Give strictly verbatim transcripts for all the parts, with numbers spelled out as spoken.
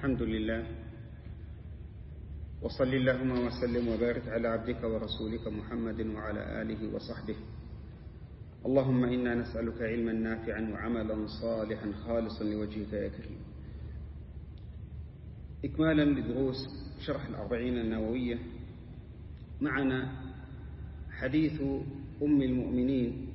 الحمد لله، وصل اللهم وسلم وبارك على عبدك ورسولك محمد وعلى آله وصحبه. اللهم إنا نسألك علما نافعا وعملا صالحا خالصا لوجهك يا كريم. إكمالا لدروس شرح الأربعين النووية، معنا حديث أم المؤمنين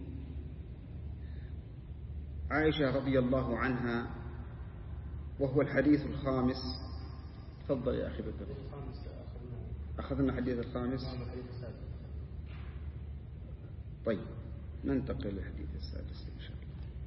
عائشة رضي الله عنها، وهو الحديث الخامس. تفضل يا أخي بكر. أخذنا الحديث الخامس. طيب ننتقل للحديث السادس إن شاء الله.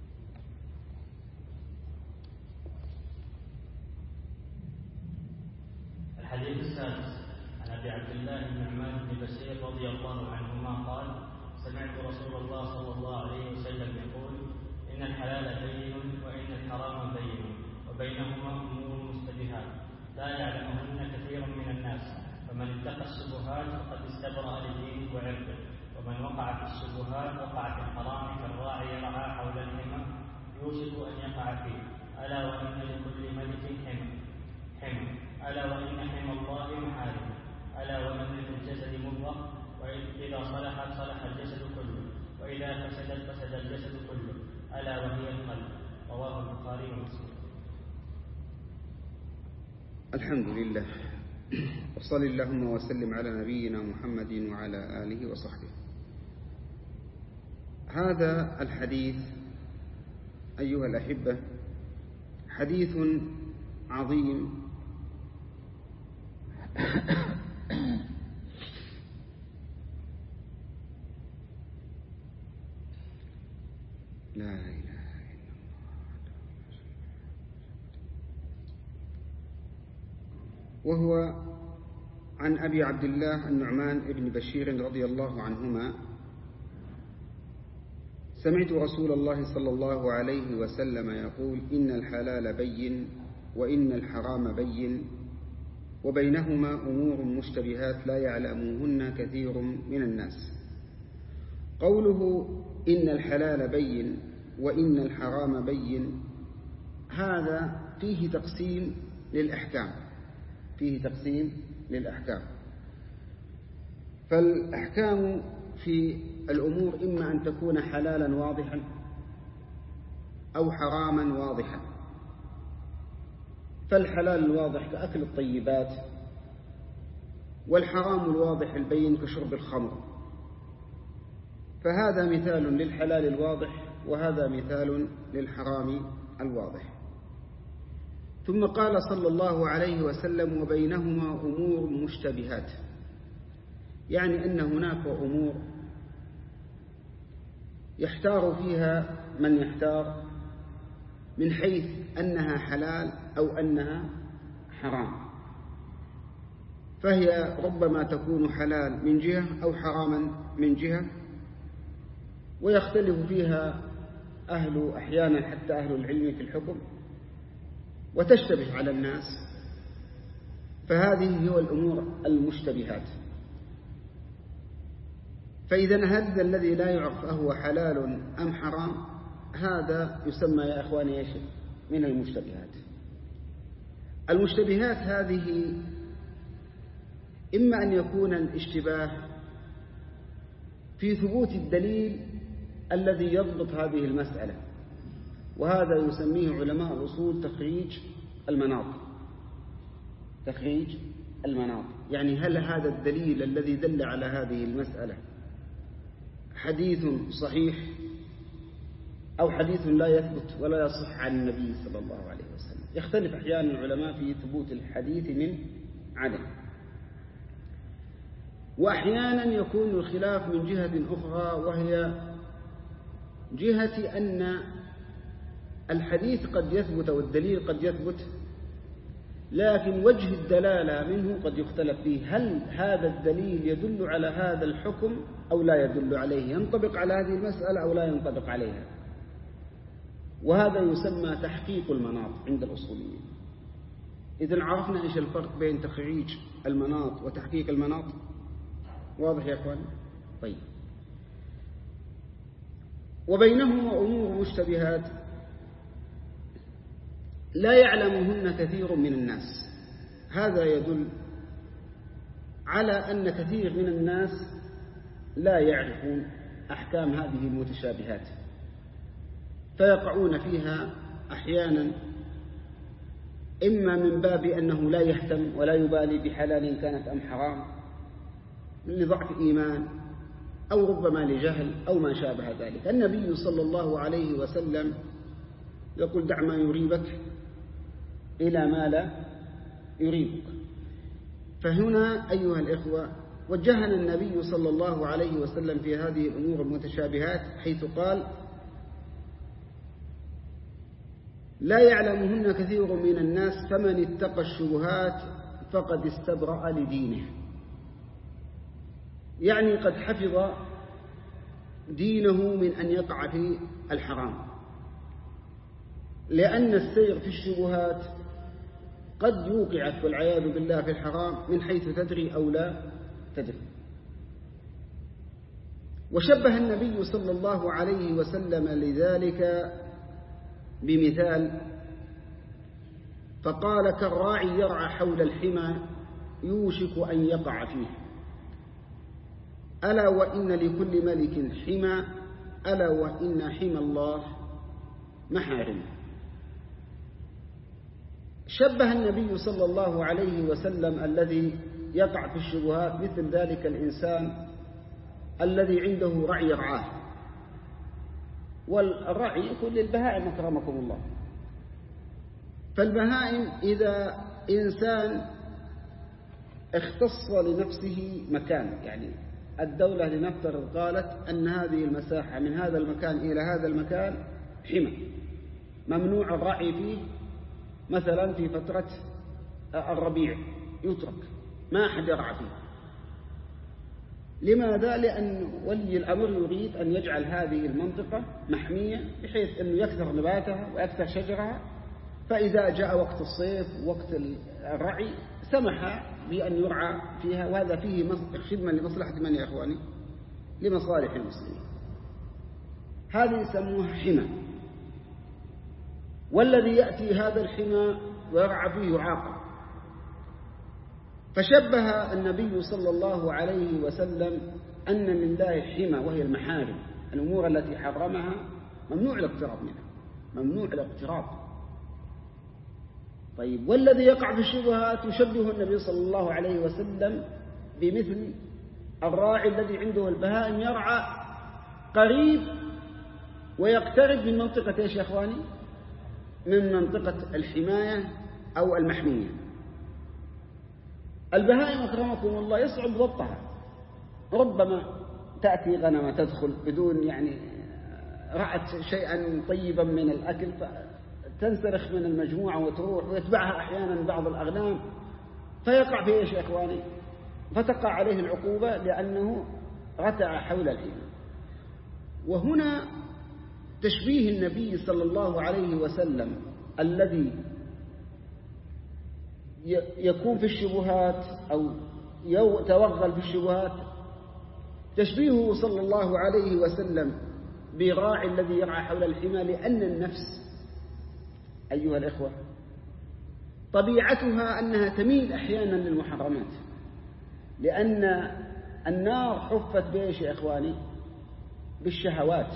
الحديث السادس عن أبي عبد الله بن النعمان بن بشير رضي الله عنهما قال: سمعت رسول الله صلى الله عليه وسلم يقول: إن الحلال بين وإن الحرام بين وبينهما أمور مشتبهات لا يعلمهن كثير من الناس، فمن اتقى الشبهات فقد استبرأ لدينه وعرضه، ومن وقع في الشبهات وقع في الحرام كالراعي رعى حول الحمى يوشك أن يقع فيه. ألا وإن لكل ملك حمى حمى ألا وإن حمى الله محارم. ألا وإن في الجسد مضغة، وإذا صلحت صلح الجسد كله، وإذا فسدت فسد الجسد كله، ألا وهي القلب. رواه البخاري ومسلم. الحمد لله، وصل اللهم وسلم على نبينا محمد وعلى آله وصحبه. هذا الحديث أيها الأحبة حديث عظيم لا إله إلا الله، وهو عن أبي عبد الله النعمان بن بشير رضي الله عنهما: سمعت رسول الله صلى الله عليه وسلم يقول: إن الحلال بين وإن الحرام بين وبينهما أمور مشتبهات لا يعلمهن كثير من الناس. قوله إن الحلال بين وإن الحرام بين، هذا فيه تقسيم للأحكام فيه تقسيم للأحكام فالأحكام في الأمور إما أن تكون حلالا واضحا أو حراما واضحا. فالحلال الواضح كأكل الطيبات، والحرام الواضح البين كشرب الخمر. فهذا مثال للحلال الواضح، وهذا مثال للحرام الواضح. ثم قال صلى الله عليه وسلم: وبينهما أمور مشتبهات، يعني أن هناك أمور يحتار فيها من يحتار من حيث أنها حلال أو أنها حرام، فهي ربما تكون حلال من جهة أو حراما من جهة، ويختلف فيها أهل أحيانا حتى أهل العلم في الحكم، وتشتبه على الناس. فهذه هي الأمور المشتبهات. فإذا هذا الذي لا يعرف أهو حلال أم حرام، هذا يسمى يا أخواني ايش؟ من المشتبهات. المشتبهات هذه إما أن يكون الاشتباه في ثبوت الدليل الذي يضبط هذه المسألة، وهذا يسميه علماء الأصول تخريج المناط. تخريج المناط يعني هل هذا الدليل الذي دل على هذه المسألة حديث صحيح أو حديث لا يثبت ولا يصح عن النبي صلى الله عليه وسلم. يختلف أحيانا العلماء في ثبوت الحديث من عدم، وأحيانا يكون الخلاف من جهة أخرى، وهي جهة أن الحديث قد يثبت والدليل قد يثبت، لكن وجه الدلالة منه قد يختلف فيه. هل هذا الدليل يدل على هذا الحكم أو لا يدل عليه، ينطبق على هذه المسألة أو لا ينطبق عليها. وهذا يسمى تحقيق المناط عند الأصوليين. إذن عرفنا إيش الفرق بين تخريج المناط وتحقيق المناط. واضح يا أخوان؟ طيب. وبينهما أمور مشتبهات لا يعلمهن كثير من الناس. هذا يدل على أن كثير من الناس لا يعرفون أحكام هذه المتشابهات، فيقعون فيها أحيانا إما من باب أنه لا يهتم ولا يبالي بحلال كانت أم حرام لضعف إيمان، أو ربما لجهل أو ما شابه ذلك. النبي صلى الله عليه وسلم يقول: دع ما يريبك إلى ما لا يريبك. فهنا أيها الإخوة وجهنا النبي صلى الله عليه وسلم في هذه الأمور المتشابهات، حيث قال: لا يعلمهن كثير من الناس فمن اتقى الشبهات فقد استبرأ لدينه. يعني قد حفظ دينه من أن يقع في الحرام، لأن السير في الشبهات قد يوقعك والعياذ بالله في الحرام من حيث تدري أو لا تدري. وشبه النبي صلى الله عليه وسلم لذلك بمثال، فقال: كالراعي يرعى حول الحمى يوشك أن يقع فيه، ألا وإن لكل ملك حمى، ألا وإن حمى الله محارم. شبه النبي صلى الله عليه وسلم الذي يقع في الشبهات مثل ذلك الإنسان الذي عنده رعي يرعاه، والرعي يكون للبهائم أكرمكم الله. فالبهائم إذا إنسان اختص لنفسه مكان، يعني الدولة لنفترض قالت أن هذه المساحة من هذا المكان إلى هذا المكان حمى ممنوع الرعي فيه، مثلا في فترة الربيع يترك ما أحد يرعى فيه. لماذا؟ لأن ولي الأمر يريد أن يجعل هذه المنطقة محمية بحيث أنه يكثر نباتها ويكثر شجرها، فإذا جاء وقت الصيف وقت الرعي سمح بأن يرعى فيها، وهذا فيه خدمة لمصلحة من يا أخواني؟ لمصالح المسلمين. هذه يسموها حمى، والذي يأتي هذا الحمى ويرعى فيه يعاقب. فشبه النبي صلى الله عليه وسلم أن لله حمى وهي المحارم، الأمور التي حرمها ممنوع الاقتراب منها، ممنوع الاقتراب. طيب، والذي يقع في الشبهات يشبه النبي صلى الله عليه وسلم بمثل الراعي الذي عنده البهائم يرعى قريب ويقترب من منطقة ايش يا اخواني؟ من منطقة الحماية أو المحمية. البهائم أكرمكم الله يصعب ضبطها، ربما تأتي غنمة تدخل بدون يعني رأت شيئا طيبا من الأكل فتنسرخ من المجموعة وتروح، ويتبعها أحيانا بعض الأغنام فيقع في إيش يا إخواني؟ فتقع عليه العقوبة لأنه رتع حول الحمى. وهنا تشبيه النبي صلى الله عليه وسلم الذي يكون في الشبهات أو يتوغل في الشبهات، تشبيهه صلى الله عليه وسلم براعي الذي يرعى حول الحمى، لأن النفس أيها الإخوة طبيعتها أنها تميل أحيانا للمحرمات، لأن النار حفت بإيش يا إخواني؟ بالشهوات.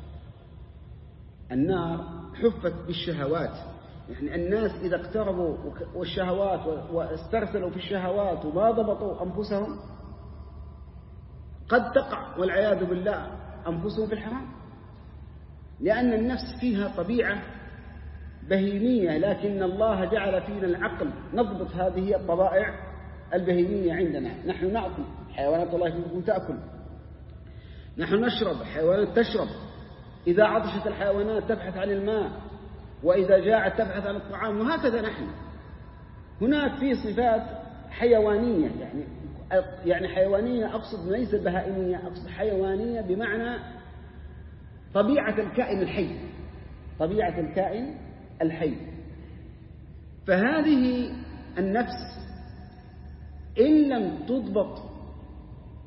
النار حفت بالشهوات، يعني الناس إذا اقتربوا والشهوات واسترسلوا في الشهوات وما ضبطوا أنفسهم قد تقع والعياذ بالله أنفسهم في الحرام، لأن النفس فيها طبيعة بهيمية، لكن الله جعل فينا العقل نضبط هذه الطبائع البهيمية عندنا. نحن نأكل، حيوانات الله يمكن تأكل، نحن نشرب، حيوانات تشرب، إذا عطشت الحيوانات تبحث عن الماء، وإذا جاعت تبحث عن الطعام، وهكذا نحن. هناك في صفات حيوانية، يعني يعني حيوانية أقصد ليس بهائمية، أقصد حيوانية بمعنى طبيعة الكائن الحي، طبيعة الكائن الحي. فهذه النفس إن لم تضبط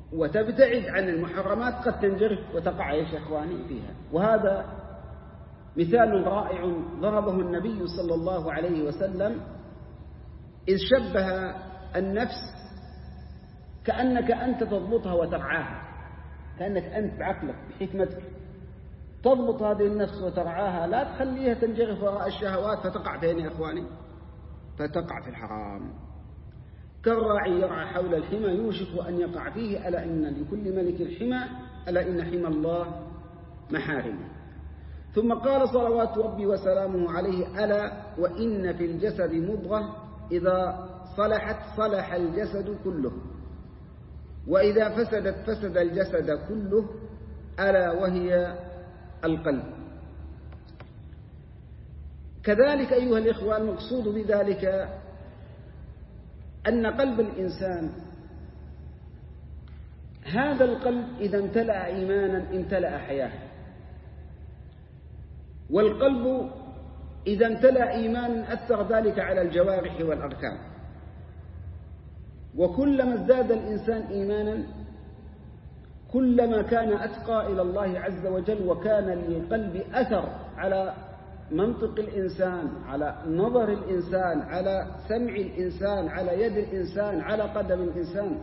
وتبتعد عن المحرمات قد تنجرف وتقع يا إخواني فيها. وهذا مثال رائع ضربه النبي صلى الله عليه وسلم إذ شبه النفس كأنك أنت تضبطها وترعاها، كأنك أنت بعقلك بحكمتك تضبط هذه النفس وترعاها، لا تخليها تنجرف وراء الشهوات فتقع فين يا إخواني؟ فتقع في الحرام. كالراعي يرعى حول الحمى يوشك أن يقع فيه، ألا إن لكل ملك حمى، ألا إن حمى الله محارمه. ثم قال صلوات ربي وسلامه عليه: ألا وإن في الجسد مضغة إذا صلحت صلح الجسد كله، وإذا فسدت فسد الجسد كله، ألا وهي القلب. كذلك أيها الإخوة المقصود بذلك أن قلب الإنسان، هذا القلب إذا امتلأ إيمانا امتلأ حياة، والقلب إذا امتلأ إيمانا أثر ذلك على الجوارح والأركان. وكلما ازداد الإنسان إيمانا كلما كان أتقى إلى الله عز وجل، وكان للقلب أثر على منطق الإنسان، على نظر الإنسان، على سمع الإنسان، على يد الإنسان، على قدم الإنسان.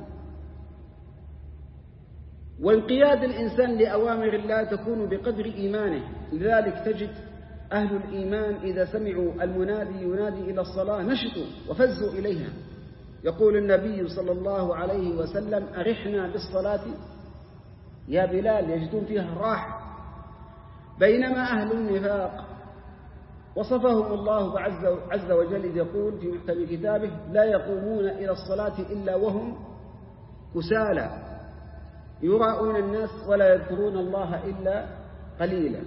وانقياد الإنسان لأوامر الله تكون بقدر إيمانه. لذلك تجد أهل الإيمان إذا سمعوا المنادي ينادي إلى الصلاة نشطوا وفزوا إليها. يقول النبي صلى الله عليه وسلم: أرحنا بالصلاة يا بلال، يجدون فيها الراحة. بينما أهل النفاق وصفهم الله عز وجل إذ يقول في محكم كتابه: لا يقومون إلى الصلاة إلا وهم كسالى يراءون الناس ولا يذكرون الله إلا قليلا.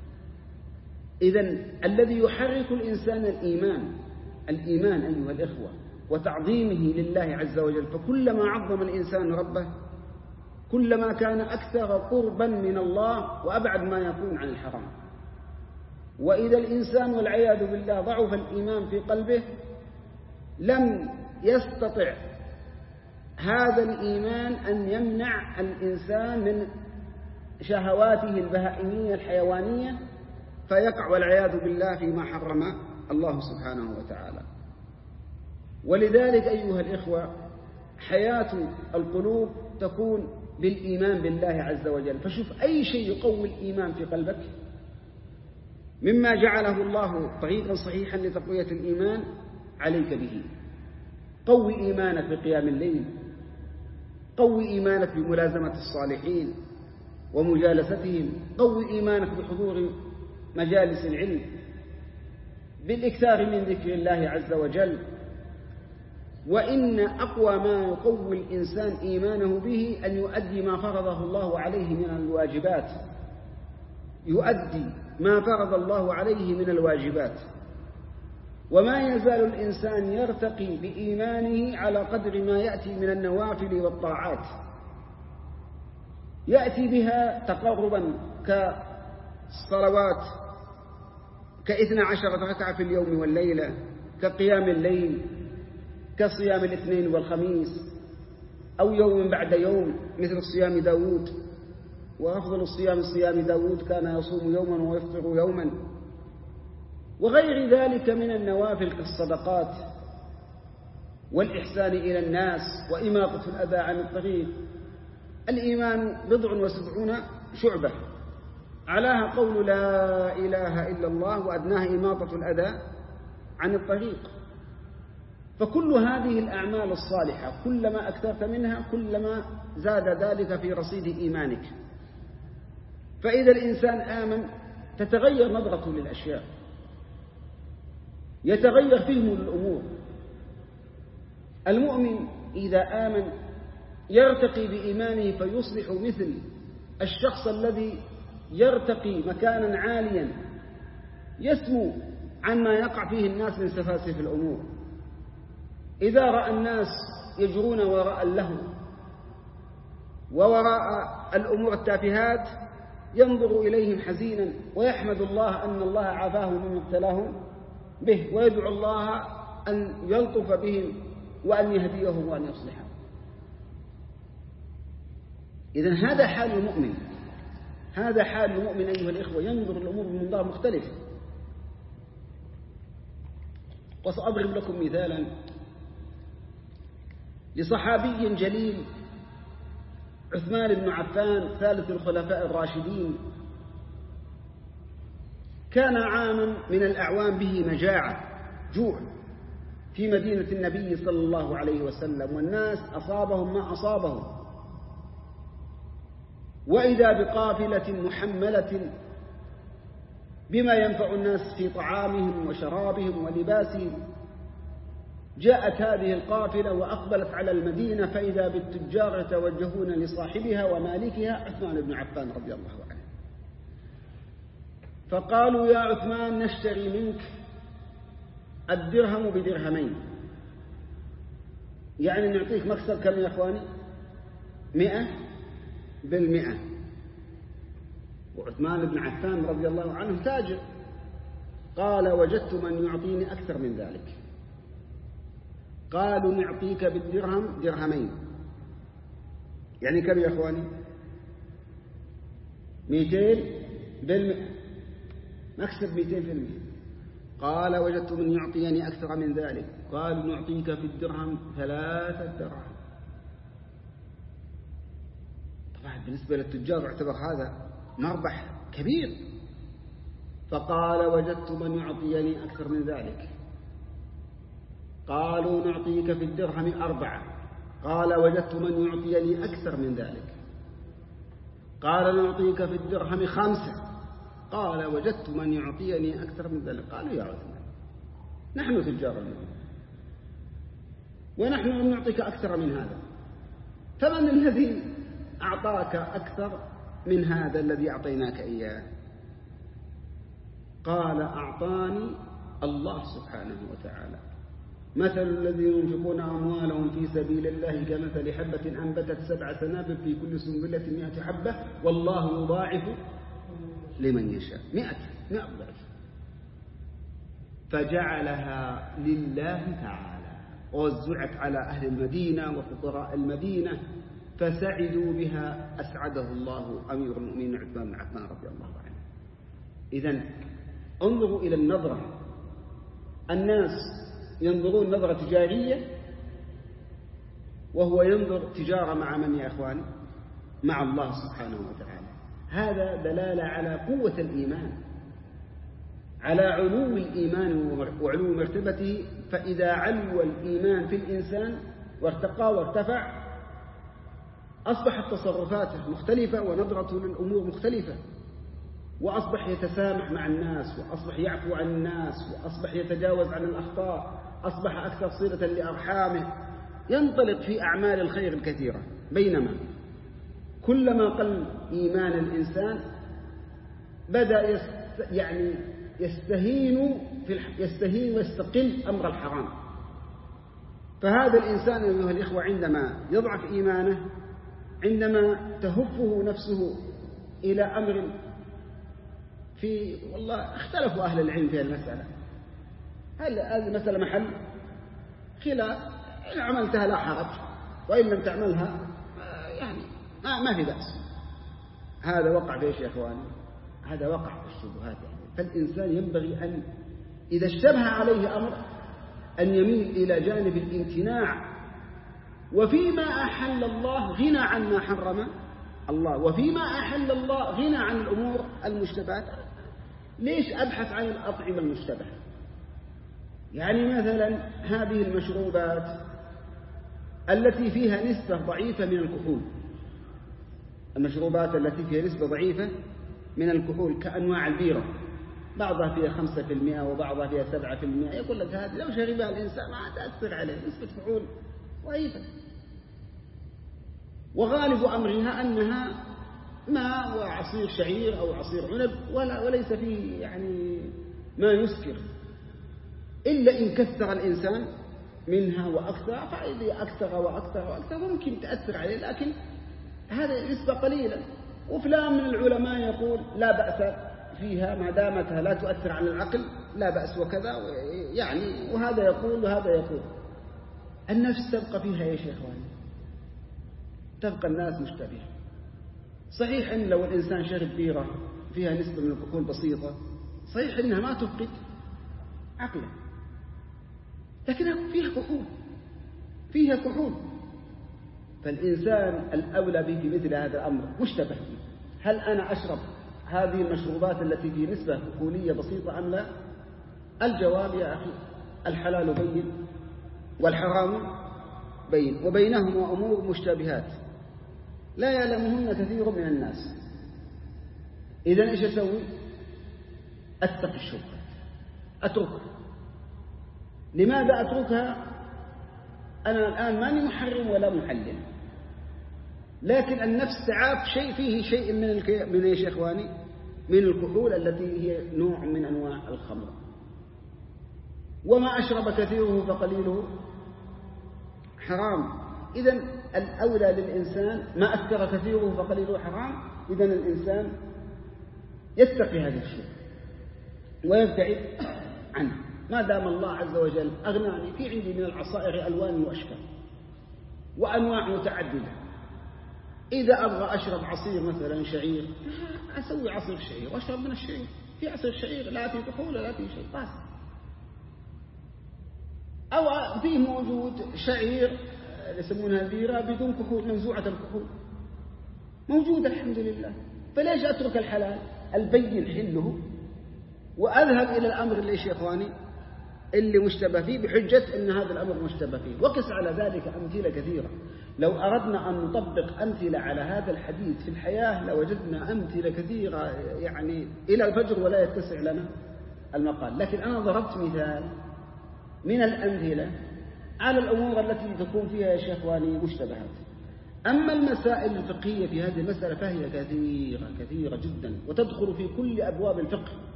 إذن الذي يحرك الإنسان الإيمان الإيمان أيها الإخوة وتعظيمه لله عز وجل. فكلما عظم الإنسان ربه كلما كان أكثر قربا من الله وأبعد ما يكون عن الحرام. وإذا الإنسان والعياذ بالله ضعف الإيمان في قلبه لم يستطع هذا الإيمان أن يمنع الإنسان من شهواته البهائمية الحيوانية، فيقع والعياذ بالله فيما حرم الله سبحانه وتعالى. ولذلك أيها الإخوة حياة القلوب تكون بالإيمان بالله عز وجل. فشوف أي شيء يقوي الإيمان في قلبك مما جعله الله طريقا صحيحا لتقوية الإيمان عليك به. قوي إيمانك بقيام الليل، قوي إيمانك بملازمة الصالحين ومجالستهم، قوي إيمانك بحضور مجالس العلم، بالإكثار من ذكر الله عز وجل. وإن أقوى ما يقوي الإنسان إيمانه به أن يؤدي ما فرضه الله عليه من الواجبات، يؤدي ما فرض الله عليه من الواجبات. وما يزال الإنسان يرتقي بإيمانه على قدر ما يأتي من النوافل والطاعات، يأتي بها تقربا كالصلوات كاثنى عشرة ركعة في اليوم والليلة، كقيام الليل، كصيام الاثنين والخميس، أو يوم بعد يوم مثل صيام داود. وأفضل الصيام صيام داود، كان يصوم يوما ويفطر يوما. وغير ذلك من النوافل كالصدقات والإحسان إلى الناس وإماطة الأذى عن الطريق. الإيمان بضع وسبعون شعبة، علاها قول لا إله إلا الله، وأدناها إماطة الأذى عن الطريق. فكل هذه الأعمال الصالحة كلما أكثرت منها كلما زاد ذلك في رصيد إيمانك. فإذا الإنسان آمن تتغير نظرته للأشياء، يتغير فهمه للأمور. المؤمن إذا آمن يرتقي بإيمانه فيصبح مثل الشخص الذي يرتقي مكانا عاليا يسمو عما يقع فيه الناس من سفاسف الأمور. إذا رأى الناس يجرون وراء اللهو ووراء الأمور التافهات ينظر إليهم حزينا ويحمد الله أن الله عافاه مما ابتلاهم به، ويدعو الله أن يلطف بهم وأن يهديهم وأن يصلحهم. إذن هذا حال المؤمن، هذا حال المؤمن أيها الإخوة، ينظر الأمور من منظار مختلف. وسأضرب لكم مثالا لصحابي جليل عثمان بن عفان ثالث الخلفاء الراشدين. كان عاما من الأعوام به مجاعة جوع في مدينة النبي صلى الله عليه وسلم، والناس أصابهم ما أصابهم، وإذا بقافلة محملة بما ينفع الناس في طعامهم وشرابهم ولباسهم. جاءت هذه القافلة وأقبلت على المدينة، فإذا بالتجار يتوجهون لصاحبها ومالكها عثمان بن عفان رضي الله عنه، فقالوا يا عثمان نشتري منك الدرهم بدرهمين، يعني نعطيك مكسب كم يا أخواني؟ مئة بالمئة. وعثمان بن عفان رضي الله عنه تاجر، قال وجدت من يعطيني أكثر من ذلك. قالوا نعطيك بالدرهم درهمين، يعني كم يا أخواني؟ مئتين بالمئة، مكسب مئتين في المئة. قال وجدت من يعطيني أكثر من ذلك. قالوا نعطيك في الدرهم ثلاثة دراهم. طبعا بالنسبة للتجار يعتبر هذا مربح كبير. فقال وجدت من يعطيني أكثر من ذلك. قالوا نعطيك في الدرهم أربعة. قال وجدت من يعطيني أكثر من ذلك. قال نعطيك في الدرهم خمسة. قال وجدت من يعطيني أكثر من ذلك. قالوا يا عثمان نحن تجار المؤمنين ونحن لم نعطيك أكثر من هذا، فمن الذي أعطاك أكثر من هذا الذي أعطيناك إياه؟ قال أعطاني الله سبحانه وتعالى. مثل الذين ينفقون أموالهم في سبيل الله كمثل حبة أنبتت سبع سنابل في كل سنبلة مئة حبة والله يضاعف لمن يشاء. مئة مئة ضعف. فجعلها لله تعالى ووزعت على أهل المدينة وفقراء المدينة، فسعدوا بها أسعده الله أمير المؤمنين عثمان بن عفان رضي الله عنه. إذن انظروا إلى النظرة. الناس ينظرون نظرة تجارية، وهو ينظر تجارة مع من يا أخواني؟ مع الله سبحانه وتعالى. هذا دلالة على قوة الإيمان، على علو الإيمان وعلو مرتبته. فإذا علو الإيمان في الإنسان وارتقى وارتفع، أصبحت تصرفاته مختلفة ونظرته للأمور مختلفة، وأصبح يتسامح مع الناس، وأصبح يعفو عن الناس، وأصبح يتجاوز عن الأخطاء، أصبح أكثر صلة لأرحامه، ينطلق في أعمال الخير الكثيرة. بينما كلما قل إيمان الإنسان بدأ يست يعني يستهين في يستهين ويستقل أمر الحرام. فهذا الإنسان أيها الإخوة عندما يضعف إيمانه، عندما تهفه نفسه إلى أمر في والله اختلفوا أهل العلم في المسألة، هل هذه المسألة محل خلاف؟ إن عملتها لا حرج، وإن لم تعملها يعني ما في بأس. هذا وقع في إيش يا إخواني؟ هذا وقع في الشبهات. يعني فالإنسان ينبغي أن إذا اشتبه عليه أمر أن يميل إلى جانب الامتناع، وفيما أحل الله غنى عن ما حرم الله، وفيما أحل الله غنى عن الأمور المشتبهات. ليش أبحث عن الأطعمة المشتبهة؟ يعني مثلا هذه المشروبات التي فيها نسبة ضعيفة من الكحول، المشروبات التي فيها نسبة ضعيفة من الكحول كأنواع البيرة، بعضها فيها خمسة في المئة وبعضها فيها سبعة في المئة، يقول لك هذه لو شربها الإنسان ما تأثر عليه، نسبة كحول ضعيفة، وغالب أمرها أنها ماء وعصير شعير أو عصير عنب، ولا وليس فيه يعني ما يسكر، إلا إن كثر الإنسان منها وأكثر، فإذا أكثر وأكثر وأكثر ممكن تأثر عليه، لكن هذه نسبة قليلة. وفلان من العلماء يقول لا بأس فيها ما دامتها لا تؤثر على العقل، لا بأس وكذا، يعني وهذا يقول وهذا يقول. النفس تبقى فيها يا شيخ، تبقى الناس مشتبهة. صحيح أن لو الإنسان شرب بيرة فيها نسبة من الكحول بسيطة صحيح أنها ما تفقد عقله، لكنها فيها كحول فيها كحول فالإنسان الأولى به في مثل هذا الأمر مشتبه فيه. هل أنا أشرب هذه المشروبات التي في نسبة كحولية بسيطة أم لا؟ الجواب يا أخي الحلال بين والحرام بين، وبينهما أمور مشتبهات لا يعلمهن كثير من الناس. إذن إيش أسوي؟ أتقي الشبهات، أتركها. لماذا أتركها؟ أنا الآن ماني محرم ولا محلل، لكن النفس تعاب شيء فيه شيء من الك... من ايش يا اخواني؟ من الكحول التي هي نوع من انواع الخمر. وما أشرب كثيره فقليله حرام. إذن الأولى للإنسان ما أكثر كثيره فقليله حرام. إذن الإنسان يتقي هذه الشيء ويبتعد عنه ما دام الله عز وجل أغناني. في عندي من العصائر ألوان وأشكال وأنواع متعددة. إذا أبغى أشرب عصير مثلا شعير أسوي عصير شعير وأشرب من الشعير. في عصير شعير لا في كحول لا في شيء بس. أو فيه موجود شعير يسمونها بيرة بدون كحول منزوعة الكحول موجودة الحمد لله. فليش أترك الحلال البين حله وأذهب إلى الأمر اللي يا إخواني اللي مشتبه فيه بحجة أن هذا الأمر مشتبه فيه. وقس على ذلك أمثلة كثيرة. لو أردنا أن نطبق أمثلة على هذا الحديث في الحياة لوجدنا أمثلة كثيرة يعني إلى الفجر ولا يتسع لنا المقال. لكن أنا ضربت مثال من الأمثلة على الأمور التي تكون فيها يا إخواني مشتبهات. أما المسائل الفقهية في هذه المسألة فهي كثيرة كثيرة جدا وتدخل في كل أبواب الفقه.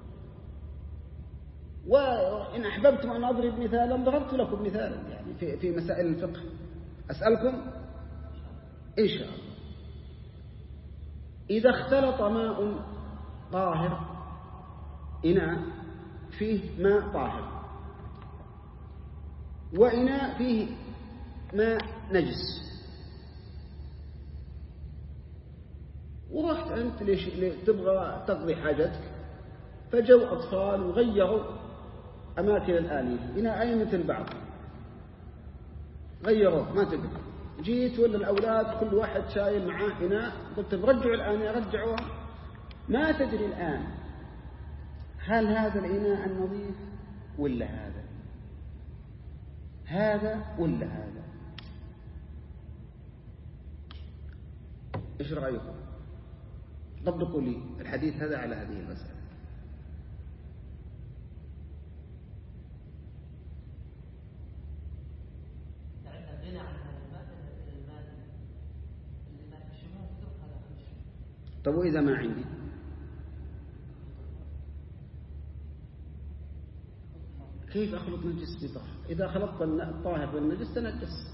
وإن أحببتم أن أضرب مثالا ضربت لكم مثالا يعني في في مسائل الفقه. أسألكم إن شاء الله إذا اختلط ماء طاهر إناء فيه ماء طاهر وإناء فيه ماء نجس ورحت أنت ليش تبغى تقضي حاجتك فجوا أطفال وغيروا أماكن الآنية إناءين مثل بعض غيروه ما تدري. جيت ولا الأولاد كل واحد شايل معاه إناء قلت رجعوا الآنية رجعوها ما تدري الآن هل هذا الإناء النظيف ولا هذا هذا ولا هذا. إيش رأيكم؟ طبقوا لي الحديث هذا على هذه المسألة. طب وإذا ما عندي كيف أخلط نجس بطاهر؟ إذا خلطت الطاهر بالنجس تنجس.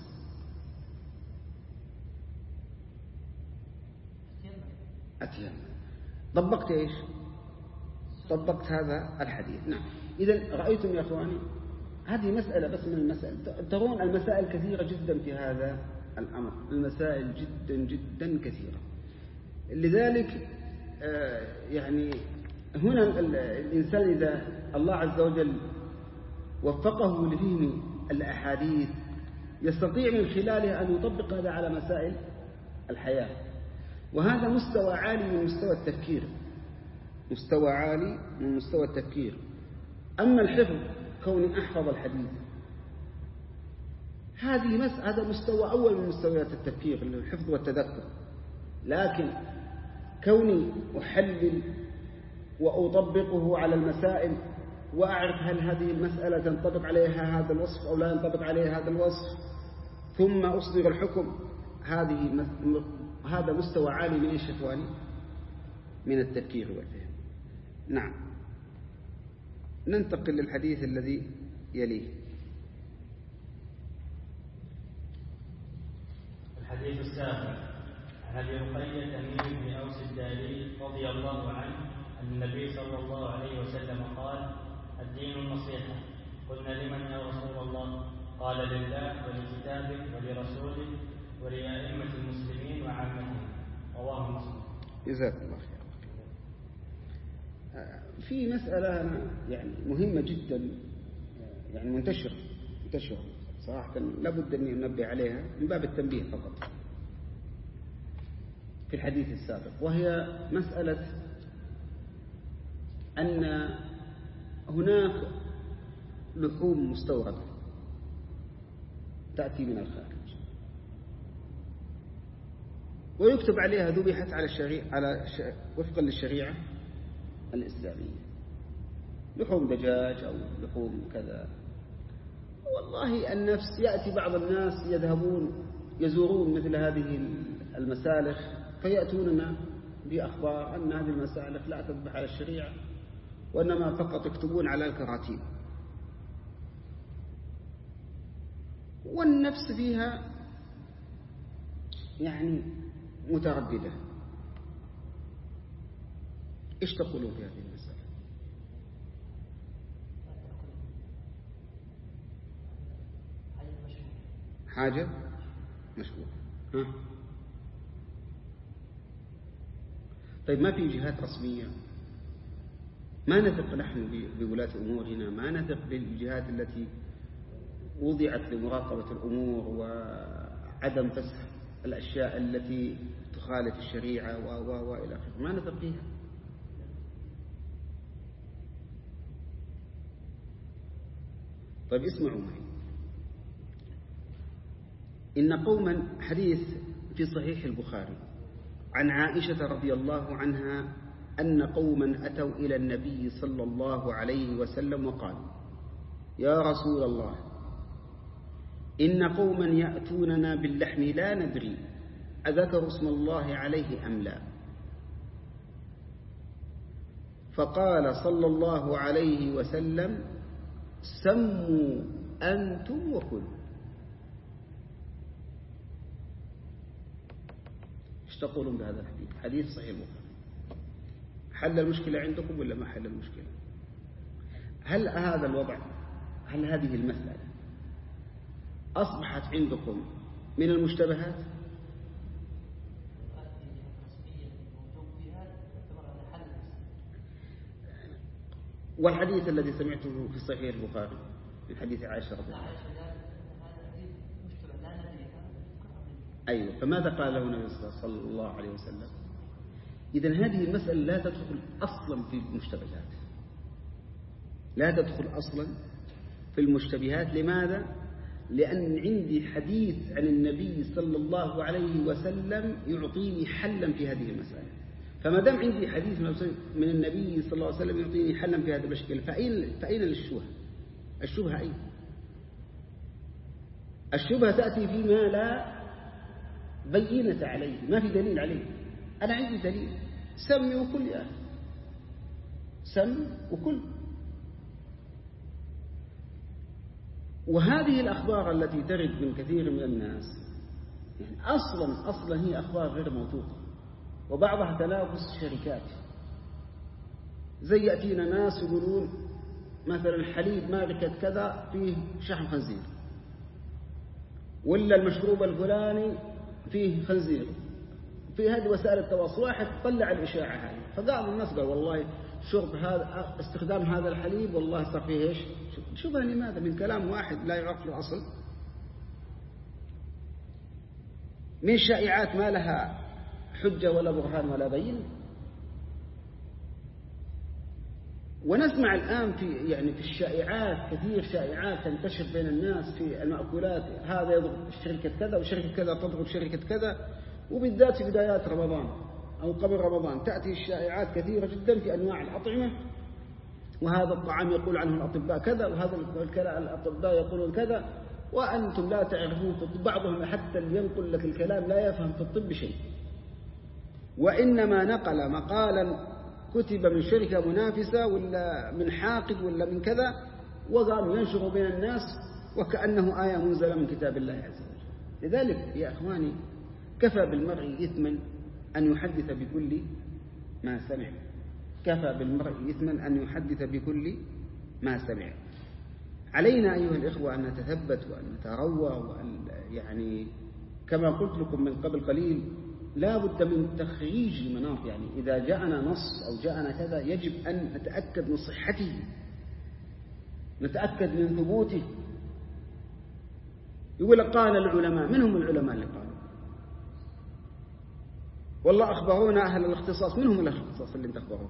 أتيم طبقت إيش؟ طبقت هذا الحديث. نعم. إذا رأيتم يا أخواني هذه مسألة بس من المسائل. ترون المسائل كثيرة جدا في هذا الأمر. المسائل جدا جدا كثيرة. لذلك يعني هنا الإنسان إذا الله عز وجل وفقه لفهم الأحاديث يستطيع من خلالها أن يطبق هذا على مسائل الحياة. وهذا مستوى عالي من مستوى التفكير مستوى عالي من مستوى التفكير. أما الحفظ كوني أحفظ الحديث هذه مس... هذا مستوى أول من مستويات التفكير الحفظ والتذكر. لكن كوني أحلل وأطبقه على المسائل وأعرف هل هذه المسألة تنطبق عليها هذا الوصف أو لا ينطبق عليها هذا الوصف ثم أصدر الحكم هذه هذا مستوى عالي من إيش إخواني؟ من التفكير والفهم. نعم. ننتقل للحديث الذي يليه. الحديث السابع عن أبي رقية تميم بن أوس الداري رضي الله عنه أن النبي صلى الله عليه وسلم قال: الدين النصيحة. قلنا: لمن يا رسول الله؟ قال: لله ولكتابه ولرسوله ولأئمة المسلمين وعامتهم. رواه مسلم. جزاك الله خير. في مسألة أنا يعني مهمة جدا، يعني منتشرة منتشرة صراحة، لابد أن ننبه عليها من باب التنبيه فقط في الحديث السابق، وهي مسألة أن هناك لحوم مستوردة تأتي من الخارج ويكتب عليها ذبحت على الشريعة على ش... وفقا للشريعة الإسلامية، لحوم دجاج أو لحوم كذا. والله النفس يأتي بعض الناس يذهبون يزورون مثل هذه المسالخ فيأتوننا بأخبار أن هذه المسالخ لا تذبح على الشريعة وإنما فقط يكتبون على الكراتين، والنفس فيها يعني مترددة. إيش تقولون في هذه المسألة؟ حاجة مشروع. ها؟ طيب ما في جهات رسمية؟ ما نثق نحن بولاة أمورنا؟ ما نثق بالجهات التي وضعت لمراقبة الأمور وعدم فسخ الأشياء التي تخالف الشريعة و و وإلى آخره؟ ما نثق فيها. طيب اسمعوا معي. إن قوما، حديث في صحيح البخاري عن عائشة رضي الله عنها أن قوما أتوا إلى النبي صلى الله عليه وسلم وقالوا: يا رسول الله، إن قوما يأتوننا باللحم لا ندري أذكر اسم الله عليه أم لا. فقال صلى الله عليه وسلم: سموا أنتم وكلوا. ايش تقولون بهذا الحديث؟ حديث صحيح البخاري. حل المشكلة عندكم ولا ما حل المشكلة؟ هل هذا الوضع، هل هذه المسألة أصبحت عندكم من المشتبهات؟ والحديث الذي سمعته في صحيح البخاري من حديث عائشة رضي الله عنها، أيوة، فماذا قال له النبي صلى الله عليه وسلم؟ إذن هذه المسألة لا تدخل أصلا في المشتبهات، لا تدخل أصلا في المشتبهات. لماذا؟ لأن عندي حديث عن النبي صلى الله عليه وسلم يعطيني حلا في هذه المسألة. فما دام عندي حديث من النبي صلى الله عليه وسلم يعطيني حلا في هذه المشكلة، فأين فأين الشبهة؟ الشبهة أين؟ الشبهة تأتي فيما لا بينة عليه، ما في دليل عليه. أنا عندي دليل، سم وكل يا أخي، سم وكل. وهذه الأخبار التي ترد من كثير من الناس يعني أصلا أصلا هي أخبار غير موثوقة، وبعضها تنافس شركات. زي يأتينا ناس يقولون مثلا حليب ماركة كذا فيه شحم خنزير، ولا المشروب الفلاني فيه خنزير. في هذه وسائل التواصل واحد طلع الإشاعة هذه، فقام الناس قال والله شرب هذا، استخدام هذا الحليب والله صار فيه ايش؟ شوفها لماذا؟ من كلام واحد لا يعرف له أصل، من شائعات ما لها حجة ولا برهان ولا بين. ونسمع الآن في يعني في الشائعات كثير شائعات تنتشر بين الناس في المأكولات، هذا يضرب شركة كذا وشركة كذا تضرب شركة كذا، وبالذات في بدايات رمضان أو قبل رمضان تأتي الشائعات كثيرة جدا في أنواع الأطعمة، وهذا الطعام يقول عنه الأطباء كذا، وهذا الأطباء يقولون كذا، وأنتم لا تعرفون في الطب. بعضهم حتى اللي ينقل لك الكلام لا يفهم في الطب شيء، وإنما نقل مقالا كتب من شركة منافسة ولا من حاقد ولا من كذا، وقالوا ينشروا بين الناس وكأنه آية منزلة من كتاب الله عز وجل. لذلك يا أخواني كفى بالمرء إثما أن يحدث بكل ما سمع، كفى بالمرء إثما أن يحدث بكل ما سمع. علينا أيها الإخوة أن نتثبت وأن نتروى، وأن يعني كما قلت لكم من قبل قليل لا بد من تخريج المناط. يعني إذا جاءنا نص أو جاءنا كذا يجب أن نتأكد من صحته، نتأكد من ثبوته. يقول قال العلماء، من هم العلماء اللي قالوا؟ والله أخبرونا أهل الاختصاص، من هم أهل الاختصاص اللي انت أخبروك؟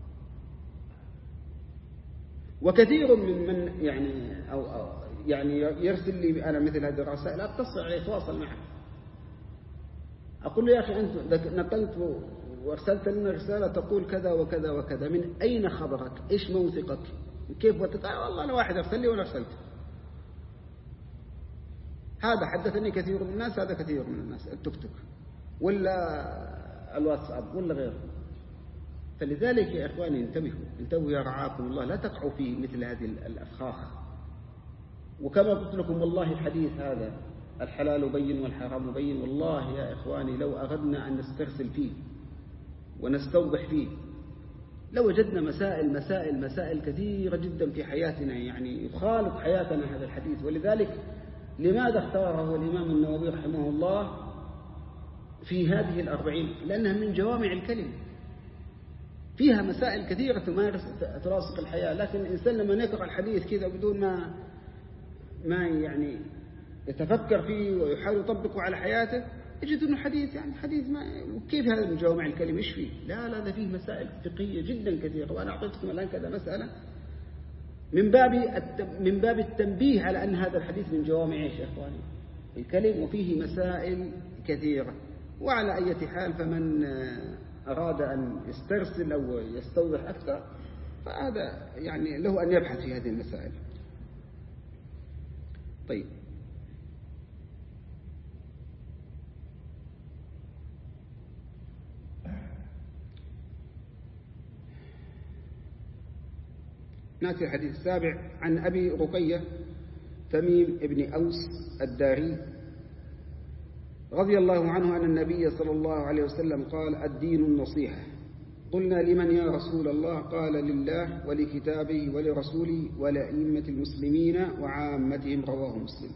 وكثير من من يعني أو, أو يعني يرسل لي أنا مثل هذه الرسائل، لا أتصل عليه، تواصل معه، أقول له يا أخي أنت نقلت وارسلت لنا رسالة تقول كذا وكذا وكذا، من أين خبرك؟ إيش موثقك؟ كيف وتقال؟ والله أنا واحد أرسل لي وأنا أرسلت. هذا حدثني كثير من الناس، هذا كثير من الناس، التوك توك ولا الواتساب ولا غيره. فلذلك يا إخواني انتبهوا، انتبهوا يا رعاكم الله، لا تقعوا في مثل هذه الأفخاخ. وكما قلت لكم والله الحديث هذا الحلال بين والحرام بين، والله يا إخواني لو أردنا أن نسترسل فيه ونستوضح فيه لوجدنا مسائل مسائل مسائل كثيرة جدا في حياتنا، يعني يخالط حياتنا هذا الحديث. ولذلك لماذا اختاره الإمام النووي رحمه الله في هذه الأربعين؟ لأنها من جوامع الكلم، فيها مسائل كثيرة تمارس تراسق الحياة. لكن الإنسان لما يقرأ الحديث كذا بدون ما ما يعني يتفكر فيه ويحاول يطبقه على حياته يجد أنه حديث يعني حديث ما كيف هذا من جوامع الكلم، إيش فيه؟ لا لا ده فيه مسائل فقهية جدا كثيرة. وأنا أعطيتكم الآن كذا مسألة من باب من باب التنبيه على أن هذا الحديث من جوامع يا إخواني الكلم، وفيه مسائل كثيرة. وعلى أي حال فمن أراد أن يسترسل أو يستوضح أكثر فهذا يعني له أن يبحث في هذه المسائل. طيب، نأتي الحديث السابع عن أبي رقية تميم ابن أوس الداري رضي الله عنه أن النبي صلى الله عليه وسلم قال: الدين النصيحة. قلنا: لمن يا رسول الله؟ قال: لله ولكتابه ولرسوله ولأئمة المسلمين وعامتهم. رواه مسلم.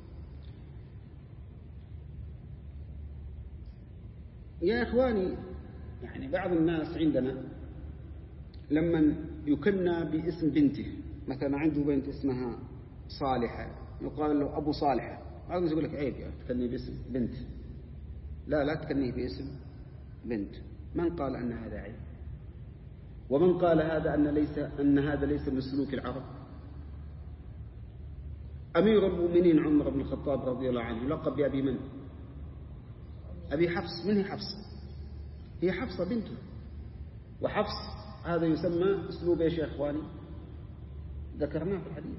يا إخواني، يعني بعض الناس عندنا لما يكنى باسم بنته، مثلا عنده بنت اسمها صالحة يقال له أبو صالحة، بعض الناس يقول لك عيب يعني تكني باسم بنت. لا لا تكنيه باسم بنت. من قال أن هذا عيب؟ ومن قال هذا أن ليس أن هذا ليس من سلوك العرب؟ أمير المؤمنين عمر بن الخطاب رضي الله عنه لقب بأبي من؟ أبي حفص. من هي حفص؟ هي حفصة بنته. وحفص هذا يسمى أسلوب إيش يا إخواني؟ ذكرناه في الحديث،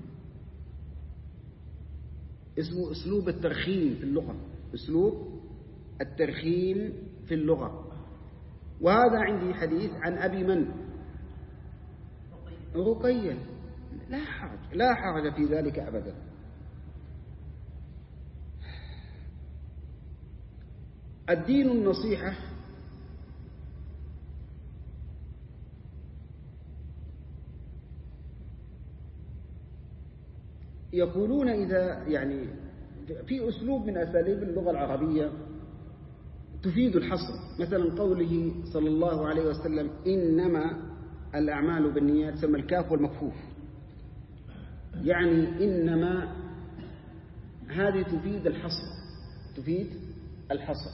اسمه أسلوب الترخيم في اللغة، أسلوب الترخيم في اللغة. وهذا عندي حديث عن أبي من؟ رقية. لا حرج، لا حرج في ذلك أبدا. الدين النصيحة. يقولون إذا يعني في أسلوب من أساليب اللغة العربية تفيد الحصر، مثلا قوله صلى الله عليه وسلم: إنما الأعمال بالنيات، سمى الكاف والمكفوف، يعني إنما هذه تفيد الحصر، تفيد الحصر.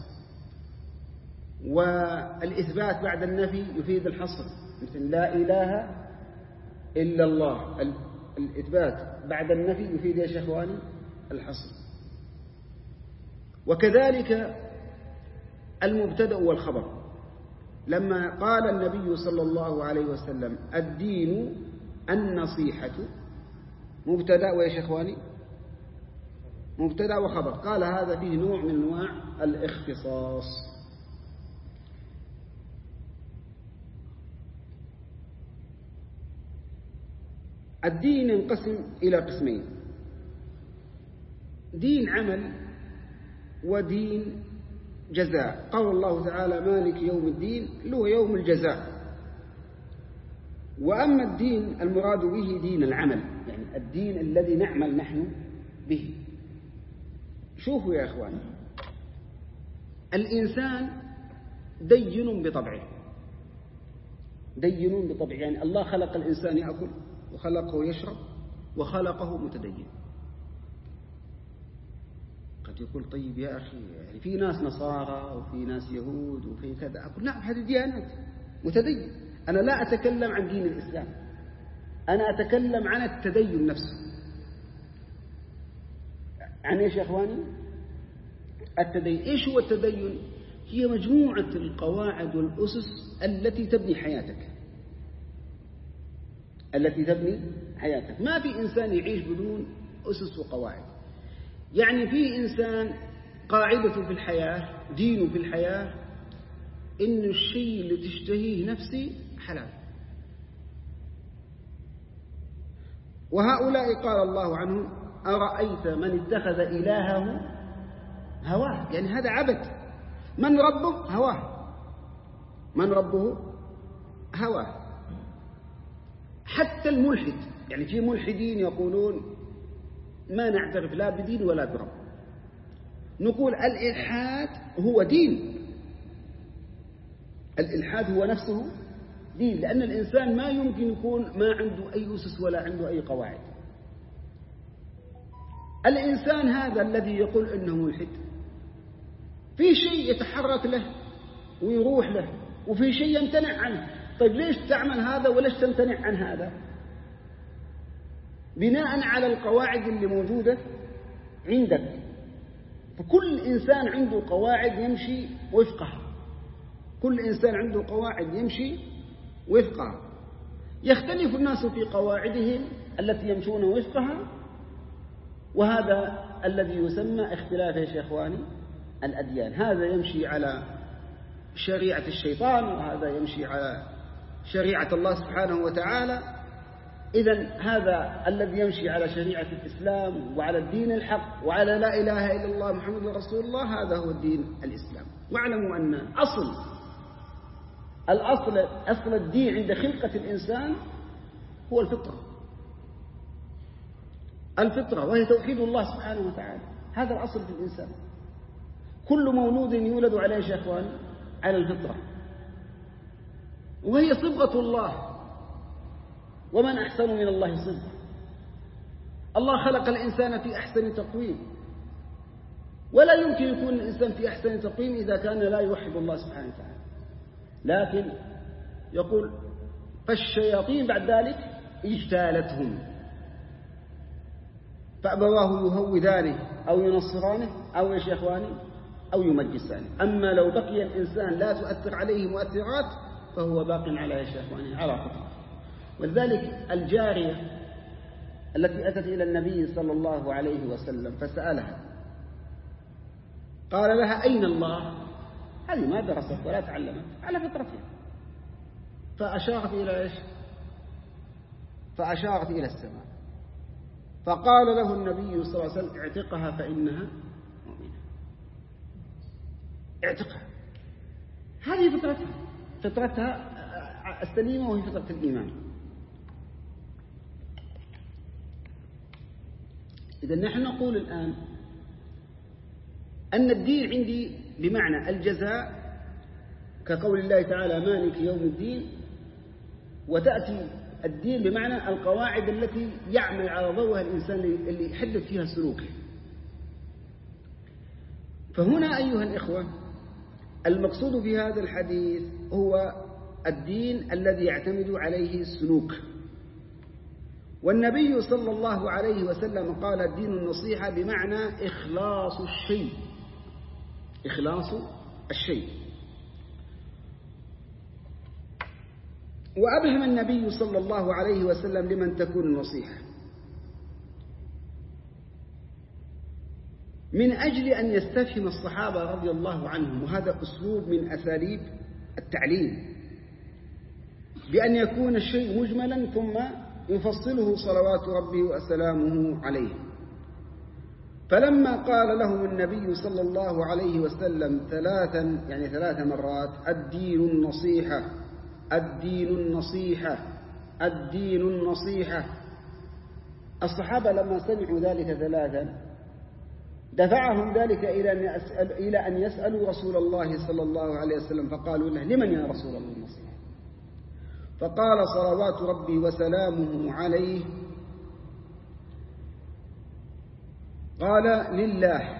والإثبات بعد النفي يفيد الحصر، مثل لا إله إلا الله، الإثبات بعد النفي يفيد يا شيخواني الحصر. وكذلك المبتدأ والخبر، لما قال النبي صلى الله عليه وسلم: الدين النصيحة، مبتدأ ويا شيخواني مبتدأ وخبر، قال هذا فيه نوع من أنواع الاختصاص. الدين ينقسم إلى قسمين: دين عمل ودين جزاء. قال الله تعالى: مالك يوم الدين، اللي هو يوم الجزاء. وأما الدين المراد به دين العمل، يعني الدين الذي نعمل نحن به. شوفوا يا إخواني، الإنسان دين بطبعه، دين بطبعه، يعني الله خلق الإنسان يأكل وخلقه يشرب وخلقه متدين. قد يقول طيب يا أخي يعني في ناس نصارى وفي ناس يهود وفي كذا، أقول نعم هذه ديانات متدين. أنا لا أتكلم عن دين الإسلام، أنا أتكلم عن التدين نفسه. عن إيش يا أخواني؟ التدين. إيش هو التدين؟ هي مجموعة القواعد والأسس التي تبني حياتك، التي تبني حياتك. ما في إنسان يعيش بدون أسس وقواعد. يعني في إنسان قاعدته في الحياة، دينه في الحياة، إن الشيء اللي تشتهيه نفسي حلال. وهؤلاء قال الله عنهم: أرأيت من اتخذ إلهه هواه، يعني هذا عبد. من ربه؟ هواه. من ربه؟ هواه. حتى الملحد، يعني في ملحدين يقولون ما نعترف لا بدين ولا برب. نقول الإلحاد هو دين، الإلحاد هو نفسه دين، لأن الإنسان ما يمكن يكون ما عنده أي أسس ولا عنده أي قواعد. الإنسان هذا الذي يقول إنه ملحد، في شيء يتحرك له ويروح له، وفي شيء يمتنع عنه. طيب ليش تعمل هذا وليش تمتنع عن هذا؟ بناء على القواعد اللي موجودة عندك. فكل إنسان عنده قواعد يمشي وفقها، كل إنسان عنده قواعد يمشي وفقها. يختلف الناس في قواعدهم التي يمشون وفقها، وهذا الذي يسمى اختلاف يا إخواني الأديان. هذا يمشي على شريعة الشيطان، وهذا يمشي على شريعة الله سبحانه وتعالى. إذن هذا الذي يمشي على شريعة الإسلام وعلى الدين الحق وعلى لا إله إلا الله محمد رسول الله، هذا هو الدين الإسلام. واعلموا أن أصل الأصل أصل الدين عند خلقة الإنسان هو الفطرة، الفطرة وهي توحيد الله سبحانه وتعالى. هذا الأصل في الإنسان. كل مولود يولد عليه يا إخوان على الفطرة، وهي صبغة الله، ومن أحسن من الله صبغة. الله خلق الإنسان في أحسن تقويم، ولا يمكن يكون الإنسان في أحسن تقويم إذا كان لا يوحد الله سبحانه وتعالى. لكن يقول فالشياطين بعد ذلك اجتالتهم فأبواه يهودانه أو ينصرانه أو يا إخواني أو يمجسانه. أما لو بقي الإنسان لا تؤثر عليه مؤثرات فهو باق على يا إخواني على فطرة. ولذلك الجارية التي أتت إلى النبي صلى الله عليه وسلم فسألها، قال لها أين الله؟ هذه ما درست ولا تعلمت، على فطرتها. فأشارت إلى إيش؟ فأشارت إلى السماء. فقال له النبي صلى الله عليه وسلم اعتقها فإنها مؤمنة. اعتقها، هذه فطرتها، فطرتها السليمة وهي فطرة الإيمان. إذا نحن نقول الآن أن الدين عندي بمعنى الجزاء، كقول الله تعالى مالك يوم الدين، وتأتي الدين بمعنى القواعد التي يعمل على ضوءها الإنسان اللي يحدد فيها سلوكه. فهنا أيها الإخوة المقصود في هذا الحديث هو الدين الذي يعتمد عليه السلوك. والنبي صلى الله عليه وسلم قال الدين النصيحة بمعنى إخلاص الشيء، إخلاص الشيء. وأبهم النبي صلى الله عليه وسلم لمن تكون النصيحة من أجل أن يستفهم الصحابة رضي الله عنهم، وهذا أسلوب من أساليب التعليم، بأن يكون الشيء مجملا ثم يفصله صلوات ربي وسلامه عليه. فلما قال لهم النبي صلى الله عليه وسلم ثلاثا يعني ثلاث مرات الدين النصيحة الدين النصيحة الدين النصيحة، الصحابة لما سمعوا ذلك ثلاثا دفعهم ذلك إلى أن يسأل إلى أن يسألوا رسول الله صلى الله عليه وسلم، فقالوا له: لمن يا رسول الله النصيحة؟ فقال صلوات ربي وسلامه عليه: قال: لله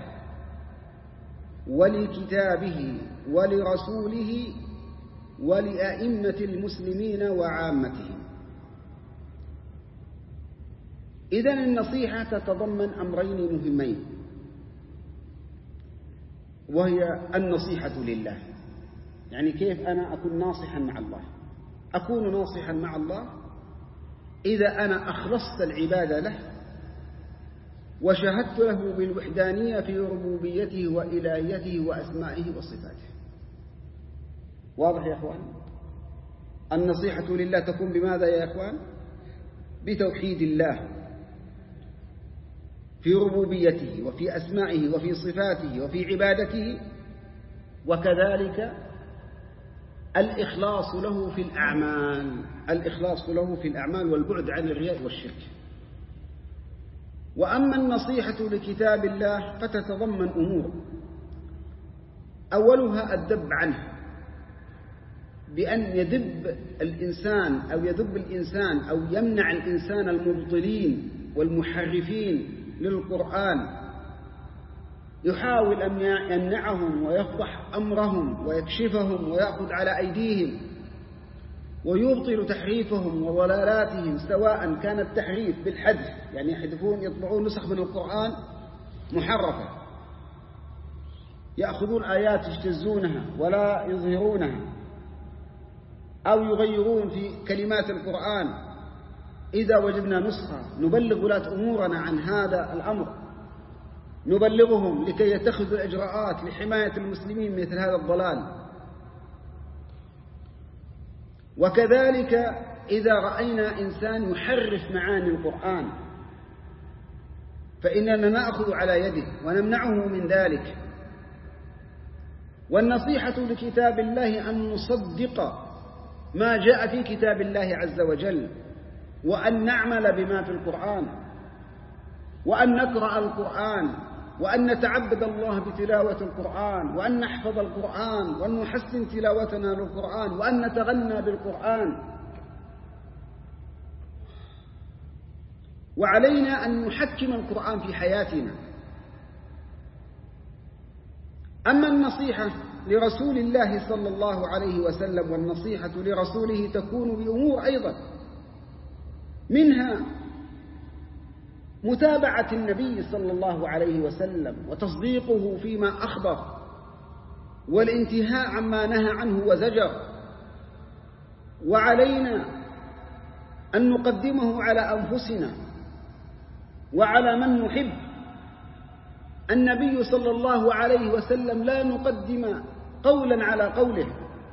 ولكتابه ولرسوله ولأئمة المسلمين وعامتهم. إذن النصيحة تتضمن أمرين مهمين، وهي النصيحة لله. يعني كيف أنا أكون ناصحا مع الله؟ أكون ناصحا مع الله إذا أنا أخلصت العبادة له وشهدت له بالوحدانية في ربوبيته وإلهيته وأسمائه وصفاته. واضح يا أخوان؟ النصيحة لله تكون بماذا يا أخوان؟ بتوحيد الله في ربوبيته وفي أسمائه وفي صفاته وفي عبادته، وكذلك الإخلاص له في الأعمال الإخلاص له في الأعمال والبعد عن الرياء والشرك. وأما النصيحة لكتاب الله فتتضمن أمور، أولها الدب عنه، بأن يدب الإنسان أو يدب الإنسان أو يمنع الإنسان المبطلين والمحرفين للقرآن، يحاول أن يمنعهم ويفضح أمرهم ويكشفهم ويأخذ على أيديهم ويبطل تحريفهم وضلالاتهم، سواء كان التحريف بالحذف، يعني يحذفون يطبعون نسخ من القرآن محرفة، يأخذون آيات يجتزونها ولا يظهرونها، أو يغيرون في كلمات القرآن. إذا وجدنا نسخة نبلغ ولاة أمورنا عن هذا الأمر، نبلغهم لكي يتخذوا الإجراءات لحماية المسلمين مثل هذا الضلال. وكذلك إذا رأينا إنسان يحرف معاني القرآن فإننا نأخذ على يده ونمنعه من ذلك. والنصيحة لكتاب الله أن نصدق ما جاء في كتاب الله عز وجل، وأن نعمل بما في القرآن، وأن نقرأ القرآن، وأن نتعبد الله بتلاوة القرآن، وأن نحفظ القرآن، وأن نحسن تلاوتنا للقرآن، وأن نتغنى بالقرآن. وعلينا أن نحكم القرآن في حياتنا. أما النصيحة لرسول الله صلى الله عليه وسلم والنصيحة لرسوله تكون بأمور أيضا، منها متابعة النبي صلى الله عليه وسلم وتصديقه فيما أخبر، والانتهاء عما نهى عنه وزجر. وعلينا أن نقدمه على أنفسنا وعلى من نحب. النبي صلى الله عليه وسلم لا نقدم قولا على قوله،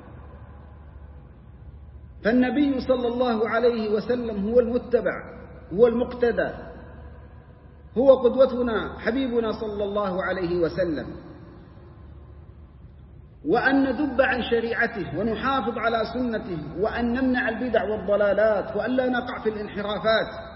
فالنبي صلى الله عليه وسلم هو المتبع، هو المقتدى، هو قدوتنا حبيبنا صلى الله عليه وسلم. وأن ندب عن شريعته ونحافظ على سنته، وأن نمنع البدع والضلالات، وأن لا نقع في الانحرافات.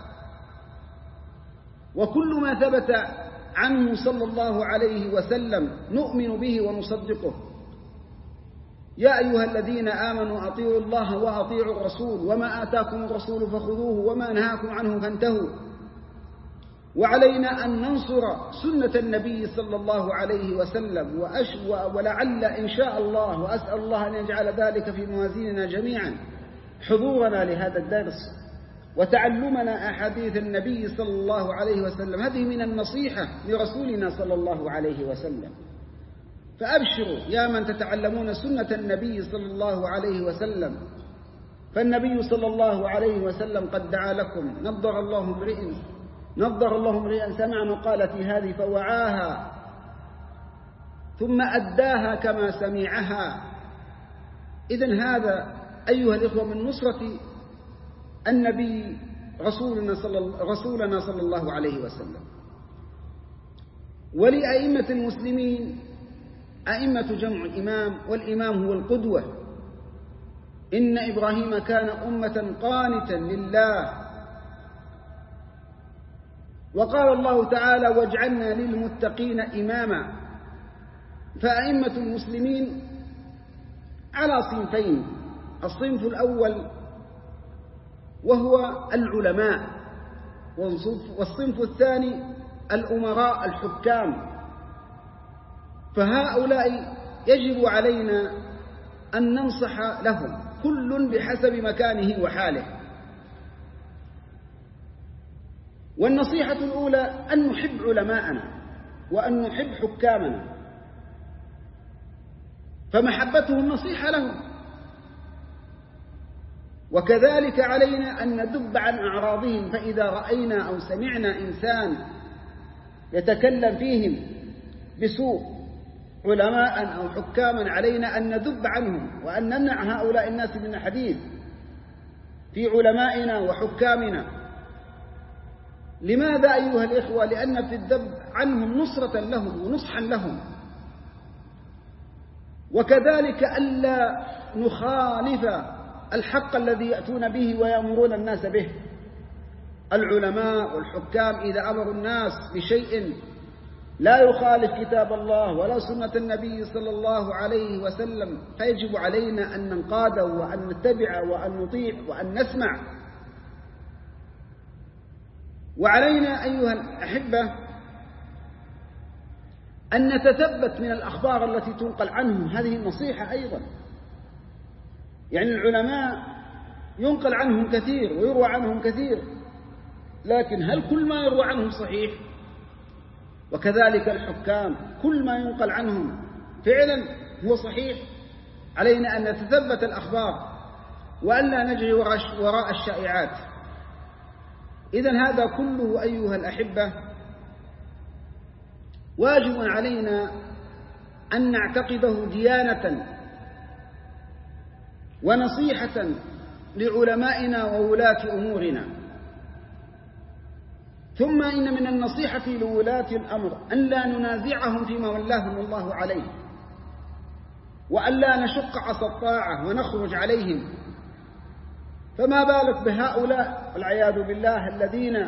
وكل ما ثبت عنه صلى الله عليه وسلم نؤمن به ونصدقه. يا أيها الذين آمنوا أطيعوا الله وأطيعوا الرسول، وما آتاكم الرسول فخذوه وما نهاكم عنه فانتهوا. وعلينا أن ننصر سنة النبي صلى الله عليه وسلم، ولعل إن شاء الله، وأسأل الله أن يجعل ذلك في موازيننا جميعا، حضورنا لهذا الدرس وتعلمنا أحاديث النبي صلى الله عليه وسلم. هذه من النصيحة لرسولنا صلى الله عليه وسلم. فأبشروا يا من تتعلمون سنة النبي صلى الله عليه وسلم، فالنبي صلى الله عليه وسلم قد دعا لكم. نضر الله امرئ نضر الله امرئا سمع مقالتي هذه فوعاها ثم أداها كما سمعها. إذن هذا أيها الإخوة من نصرة النبي رسولنا صلى, رسولنا صلى الله عليه وسلم. ولأئمة المسلمين، أئمة جمع إمام، والإمام هو القدوة. إن إبراهيم كان أمة قانتا لله وقال الله تعالى: واجعلنا للمتقين إماما. فأئمة المسلمين على صنفين: الصنف الأول وهو العلماء، والصنف الثاني الأمراء الحكام. فهؤلاء يجب علينا أن ننصح لهم كل بحسب مكانه وحاله. والنصيحة الأولى أن نحب علماءنا وأن نحب حكامنا، فمحبتهم نصيحة لهم. وكذلك علينا أن ندب عن أعراضهم، فإذا رأينا أو سمعنا إنسان يتكلم فيهم بسوء علماء أو حكاما علينا أن ندب عنهم وأن نمنع هؤلاء الناس من الحديث في علمائنا وحكامنا. لماذا أيها الإخوة؟ لأن في الذب عنهم نصرة لهم ونصحا لهم. وكذلك ألا نخالف الحق الذي يأتون به ويأمرون الناس به. العلماء والحكام إذا أمروا الناس بشيء لا يخالف كتاب الله ولا سنة النبي صلى الله عليه وسلم فيجب علينا أن ننقاد وأن نتبع وأن نطيع وأن نسمع. وعلينا أيها الأحبة أن نتثبت من الأخبار التي تنقل عنهم، هذه النصيحة أيضا. يعني العلماء ينقل عنهم كثير ويروى عنهم كثير، لكن هل كل ما يروى عنهم صحيح؟ وكذلك الحكام كل ما ينقل عنهم فعلا هو صحيح؟ علينا أن نتثبت الأخبار وألا نجري وراء الشائعات. إذن هذا كله أيها الأحبة واجب علينا أن نعتقده ديانة ونصيحة لعلمائنا وولاة أمورنا. ثم إن من النصيحة لولاة الأمر أن لا ننازعهم فيما ولاهم الله عليه، وأن لا نشق عصا الطاعة ونخرج عليهم. فما بالك بهؤلاء والعياذ بالله الذين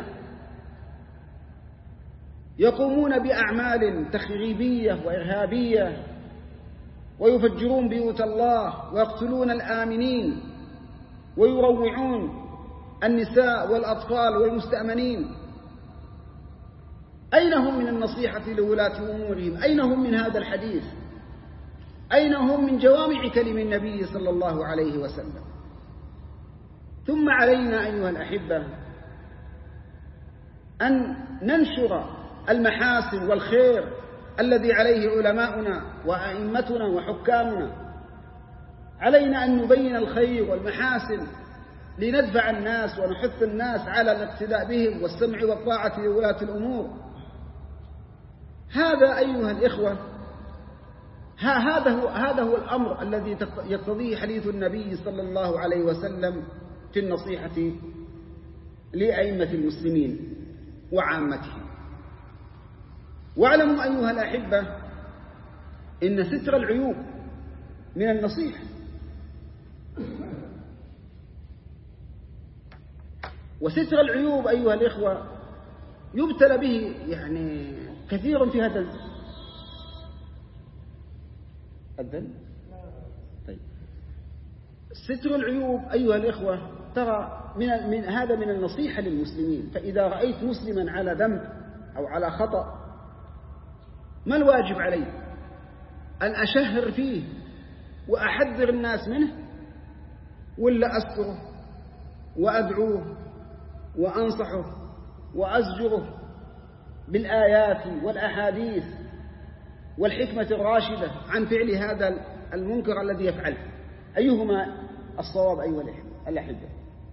يقومون بأعمال تخريبية وإرهابية ويفجرون بيوت الله ويقتلون الآمنين ويروعون النساء والأطفال والمستأمنين. أين هم من النصيحة لولاة أمورهم؟ أين هم من هذا الحديث؟ أين هم من جوامع كلم النبي صلى الله عليه وسلم؟ ثم علينا أيها الأحبة أن ننشر المحاسن والخير الذي عليه علماؤنا وأئمتنا وحكامنا. علينا أن نبين الخير والمحاسن لندفع الناس ونحث الناس على الاقتداء بهم والسمع والطاعة لولاة الأمور. هذا أيها الإخوة هذا هو هذا هو الأمر الذي يقتضيه حديث النبي صلى الله عليه وسلم في النصيحة لأئمة المسلمين وعامتهم. واعلموا أيها الأحبة إن ستر العيوب من النصيحة، وستر العيوب أيها الإخوة يبتلى به يعني كثير في هذا الذنب. طيب، ستر العيوب أيها الإخوة ترى من من هذا من النصيحة للمسلمين. فإذا رأيت مسلما على ذنب أو على خطأ، ما الواجب علي؟ أن أشهر فيه وأحذر الناس منه، ولا أستره وأدعوه وأنصحه وأزجره بالآيات والأحاديث والحكمة الراشدة عن فعل هذا المنكر الذي يفعله؟ أيهما الصواب أيها الأحبة؟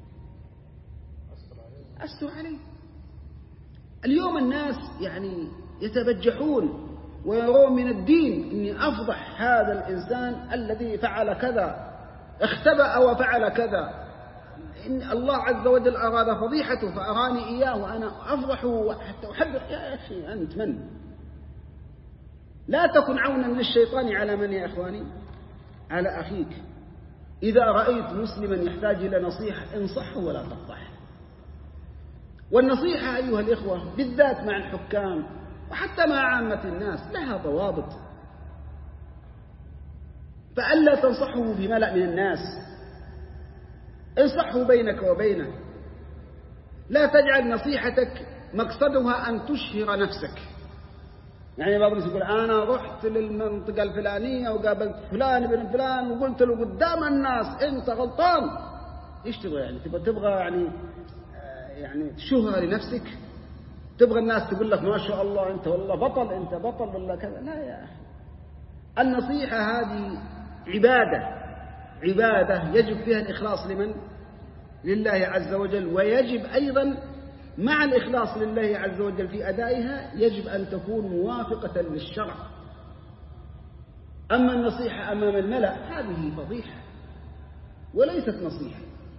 أستر عليه. اليوم الناس يعني يتبجحون ويرون من الدين أني أفضح هذا الإنسان الذي فعل كذا، اختبأ وفعل كذا، إن الله عز وجل أراد فضيحته فأراني إياه وأنا أفضحه حتى أحذر. يا أخي أنت من؟ لا تكن عونا للشيطان على من يا إخواني؟ على أخيك. إذا رأيت مسلما يحتاج إلى نصيحة انصحه ولا تفضحه. والنصيحة أيها الإخوة بالذات مع الحكام وحتى مع عامة الناس لها ضوابط، فألا تنصحه في ملأ من الناس، انصحه بينك وبينه، لا تجعل نصيحتك مقصدها أن تشهر نفسك. يعني بعض الناس يقول أنا رحت للمنطقة الفلانية وقابلت فلان بن فلان وقلت له قدام الناس أنت غلطان. إيش تبغى يعني؟ تبغى تبغى يعني يعني شهرة لنفسك؟ تبغى الناس تقول لك ما شاء الله أنت والله بطل، أنت بطل ولا كذا؟ لا يا أخي، النصيحة هذه عبادة، عبادة يجب فيها الإخلاص لمن؟ لله عز وجل، ويجب أيضا مع الإخلاص لله عز وجل في أدائها يجب أن تكون موافقة للشرع. أما النصيحة أمام الملأ هذه فضيحة وليست نصيحة.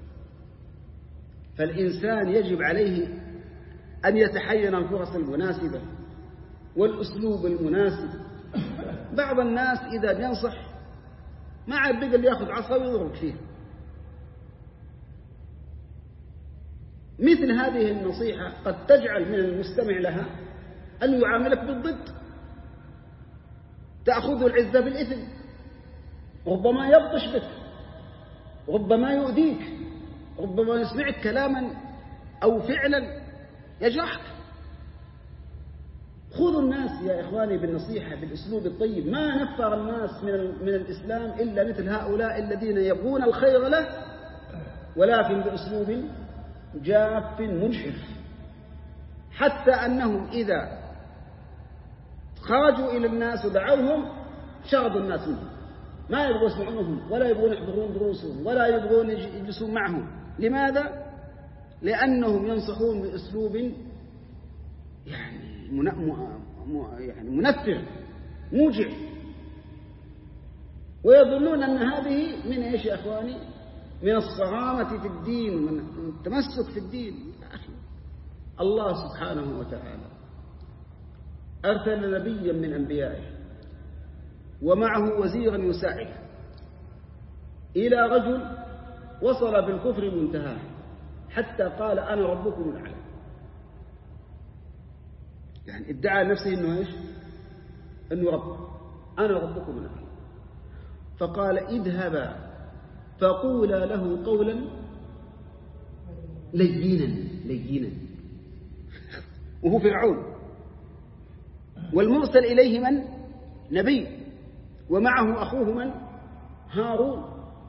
فالإنسان يجب عليه أن يتحين الفرص المناسبة والأسلوب المناسب. بعض الناس إذا بينصح ما عاد بقى اللي يأخذ عصا ويضرب فيه. مثل هذه النصيحة قد تجعل من المستمع لها أن يعاملك بالضد، تأخذ العزة بالإثم، ربما يبطش بك، ربما يؤذيك، ربما يسمعك كلاما أو فعلا يجرحك. خذوا الناس يا إخواني بالنصيحة بالأسلوب الطيب. ما نفر الناس من من الإسلام إلا مثل هؤلاء الذين يبغون الخير له ولكن بأسلوب جاف منحف، حتى أنهم إذا خرجوا إلى الناس ودعوهم شغضوا الناس منهم، ما يبغوا يسمعونهم ولا يبغون يحضرون دروسهم ولا يبغون يجلسون معهم. لماذا؟ لأنهم ينصحون بأسلوب يعني يعني منفر موجع، ويظنون أن هذه من إيش يا أخواني؟ من الصرامة في الدين ومن التمسك في الدين. يا أخي الله سبحانه وتعالى أرسل نبيا من أنبيائه ومعه وزيرا يساعده إلى رجل وصل بالكفر منتهاه حتى قال أنا ربكم الأعلى. يعني ادعى نفسه أنه إيش؟ أنه رب، أنا ربكم الأعلى. فقال اذهبا فقولا له قولا لينا لينا. وهو فرعون والمرسل إليه من؟ نبي، ومعه أخوه من؟ هارون.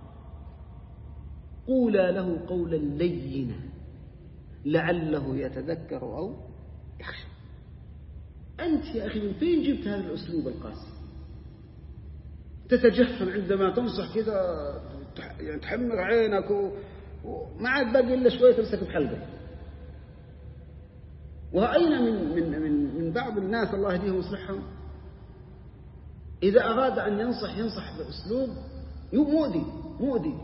قولا له قولا لينا لعله يتذكر أو يخشى. أنت يا أخي من فين جبت هذا الأسلوب القاسي؟ تتجهم عندما تنصح كذا، يعني تحمر عينك وما عاد باقي إلا شوية تمسك بحلقك. ورأينا من من من من بعض الناس الله يهديهم ويصلحهم إذا أراد أن ينصح ينصح بأسلوب مؤذي مؤذي.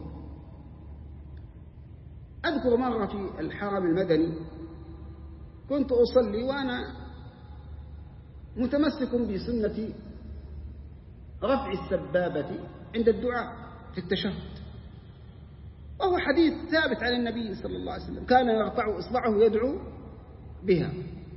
أذكر مرة في الحرم المدني كنت أصلي وأنا متمسك بسنة رفع السبابة عند الدعاء في التشهد، وهو حديث ثابت عن النبي صلى الله عليه وسلم كان يرفع إصبعه يدعو بها.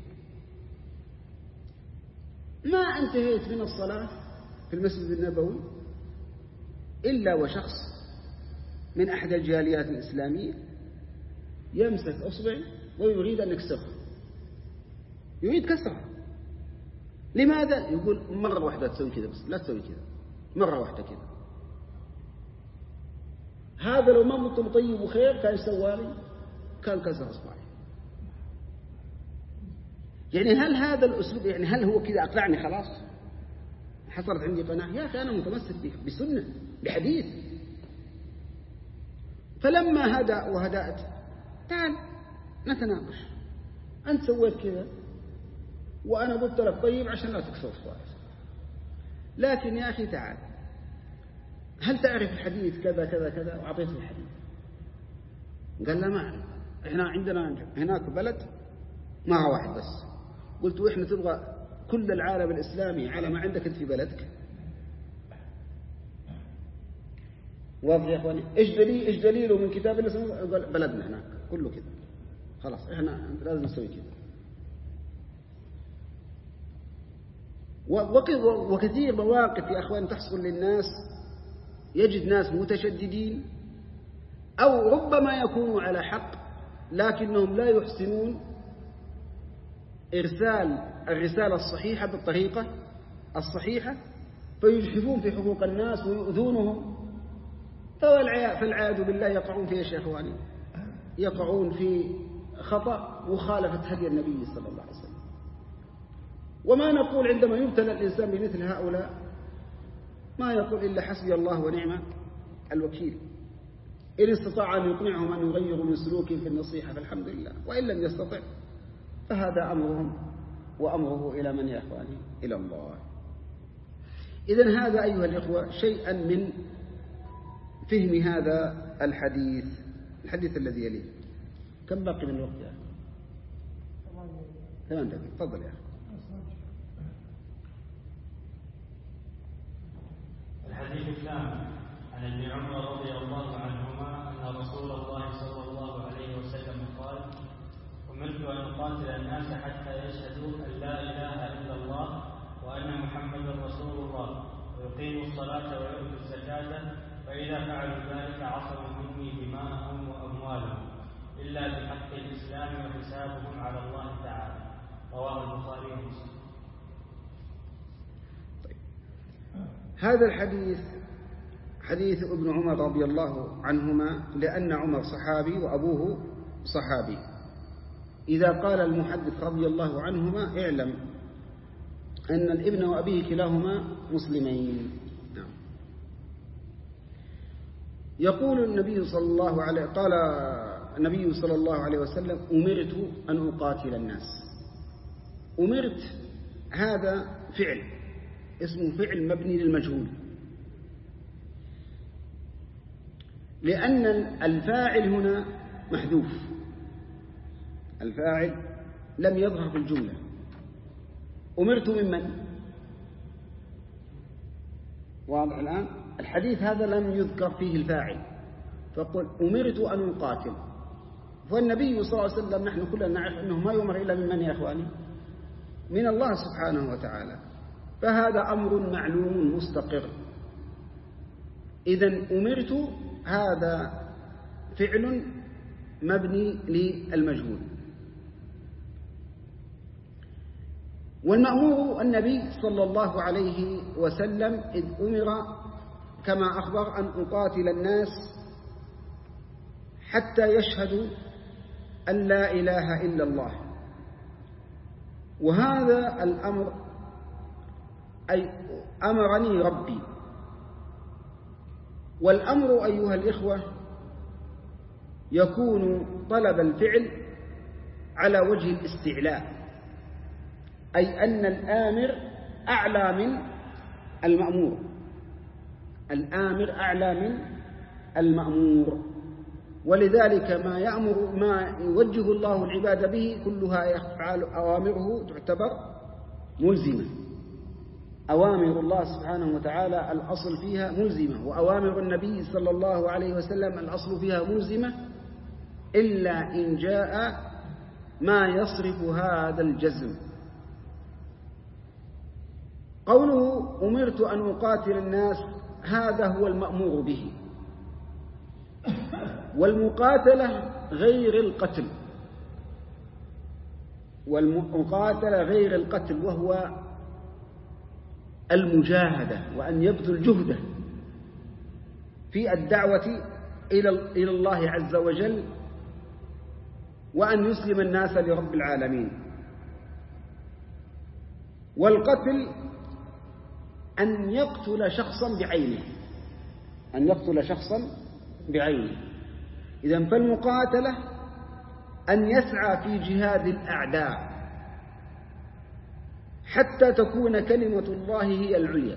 ما انتهيت من الصلاة في المسجد النبوي إلا وشخص من أحد الجاليات الإسلامية يمسك أصبعي ويريد أن يكسره، يريد كسره. لماذا؟ يقول مرة واحدة تسوي كذا بس، لا تسوي كذا، مرة واحدة كذا. هذا لو ما كنت مطيب وخير كان يسوالي كان كسر أصبعي. يعني هل هذا الأسلوب، يعني هل هو كذا أقلعني خلاص حصلت عندي قناعة؟ يا أخي أنا متمسك بسنة بحديث. فلما هدأ وهدأت تعال نتناقش، أنت سويت كذا وأنا قلت لك طيب عشان لا تكسر أصبعك، لكن يا أخي تعال هل تعرف الحديث كذا كذا كذا؟ وأعطيته الحديث. قال لا ما أعرف، إحنا عندنا هناك بلد ما واحد بس. قلت وإحنا تبغى كل العالم الإسلامي على ما عندك أنت في بلدك؟ واضح يا أخواني؟ إيش دليل إيش دليله من كتاب الله؟ قال بلدنا هناك كله كذا. خلاص إحنا لازم نسوي كذا. وكثير مواقف يا أخوان تحصل للناس، يجد ناس متشددين أو ربما يكونوا على حق لكنهم لا يحسنون إرسال الرسالة الصحيحة بالطريقة الصحيحة، فيجحفون في حقوق الناس ويؤذونهم، فالعياذ بالله يقعون في إيش يا إخواني؟ يقعون في خطأ مخالفة هدي النبي صلى الله عليه وسلم. وما نقول عندما يبتلى الإنسان بمثل هؤلاء ما يقول إلا حسبي الله ونعم الوكيل. إن استطاع أن يقنعهم أن يغيروا من سلوكهم في النصيحة فالحمد لله، وإن لم يستطع فهذا أمرهم وأمره إلى من يا أخواني؟ إلى الله. إذن هذا أيها الإخوة شيئا من فهم هذا الحديث الحديث الذي يليه. كم باقي من الوقت يا أخي؟ ثمان دقائق. تفضل يا أخي. الحديث الثاني عن ابن عمر رضي الله عنهما أن رسول الله صلى الله عليه وسلم قال: أمرت أن أقاتل الناس حتى يشهدوا أن لا إله إلا الله وأن محمدا رسول الله ويقيموا الصلاة ويؤتوا الزكاة، فإذا فعلوا ذلك عصموا مني دماءهم وأموالهم إلا بحق الإسلام وحسابهم على الله تعالى. رواه البخاري ومسلم. طيب. هذا الحديث حديث ابن عمر رضي الله عنهما، لأن عمر صحابي وأبوه صحابي. إذا قال المحدث رضي الله عنهما اعلم أن الابن وأبيه كلاهما مسلمين. نعم. يقول النبي صلى الله عليه قال النبي صلى الله عليه وسلم: أمرت أن أقاتل الناس. أمرت هذا فعل اسمه فعل مبني للمجهول، لأن الفاعل هنا محذوف، الفاعل لم يظهر في الجملة. أمرت ممن؟ واضح الآن؟ الحديث هذا لم يذكر فيه الفاعل، فقل أمرت أن أقاتل. فالنبي صلى الله عليه وسلم نحن كلنا نعرف أنه ما يؤمر إلا من من يا أخواني؟ من الله سبحانه وتعالى، فهذا أمر معلوم مستقر. إذن أمرت هذا فعل مبني للمجهول، والمأمور النبي صلى الله عليه وسلم إذ أمر كما أخبر أن أقاتل الناس حتى يشهدوا أن لا إله إلا الله. وهذا الأمر أي أمرني ربي. والأمر أيها الإخوة يكون طلب الفعل على وجه الاستعلاء، أي أن الآمر أعلى من المأمور، الآمر أعلى من المأمور. ولذلك ما يأمر ما يوجه الله العباد به كلها يفعل أوامره تعتبر ملزمة. أوامر الله سبحانه وتعالى الأصل فيها ملزمة، وأوامر النبي صلى الله عليه وسلم الأصل فيها ملزمة، إلا إن جاء ما يصرف هذا الجزم. قوله أمرت أن أقاتل الناس هذا هو المأمور به. والمقاتلة غير القتل، والمقاتلة غير القتل وهو المجاهدة، وأن يبذل جهده في الدعوة إلى الله عز وجل، وأن يسلم الناس لرب العالمين. والقتل أن يقتل شخصا بعينه، أن يقتل شخصا بعينه. إذن فالمقاتلة أن يسعى في جهاد الأعداء حتى تكون كلمة الله هي العليا.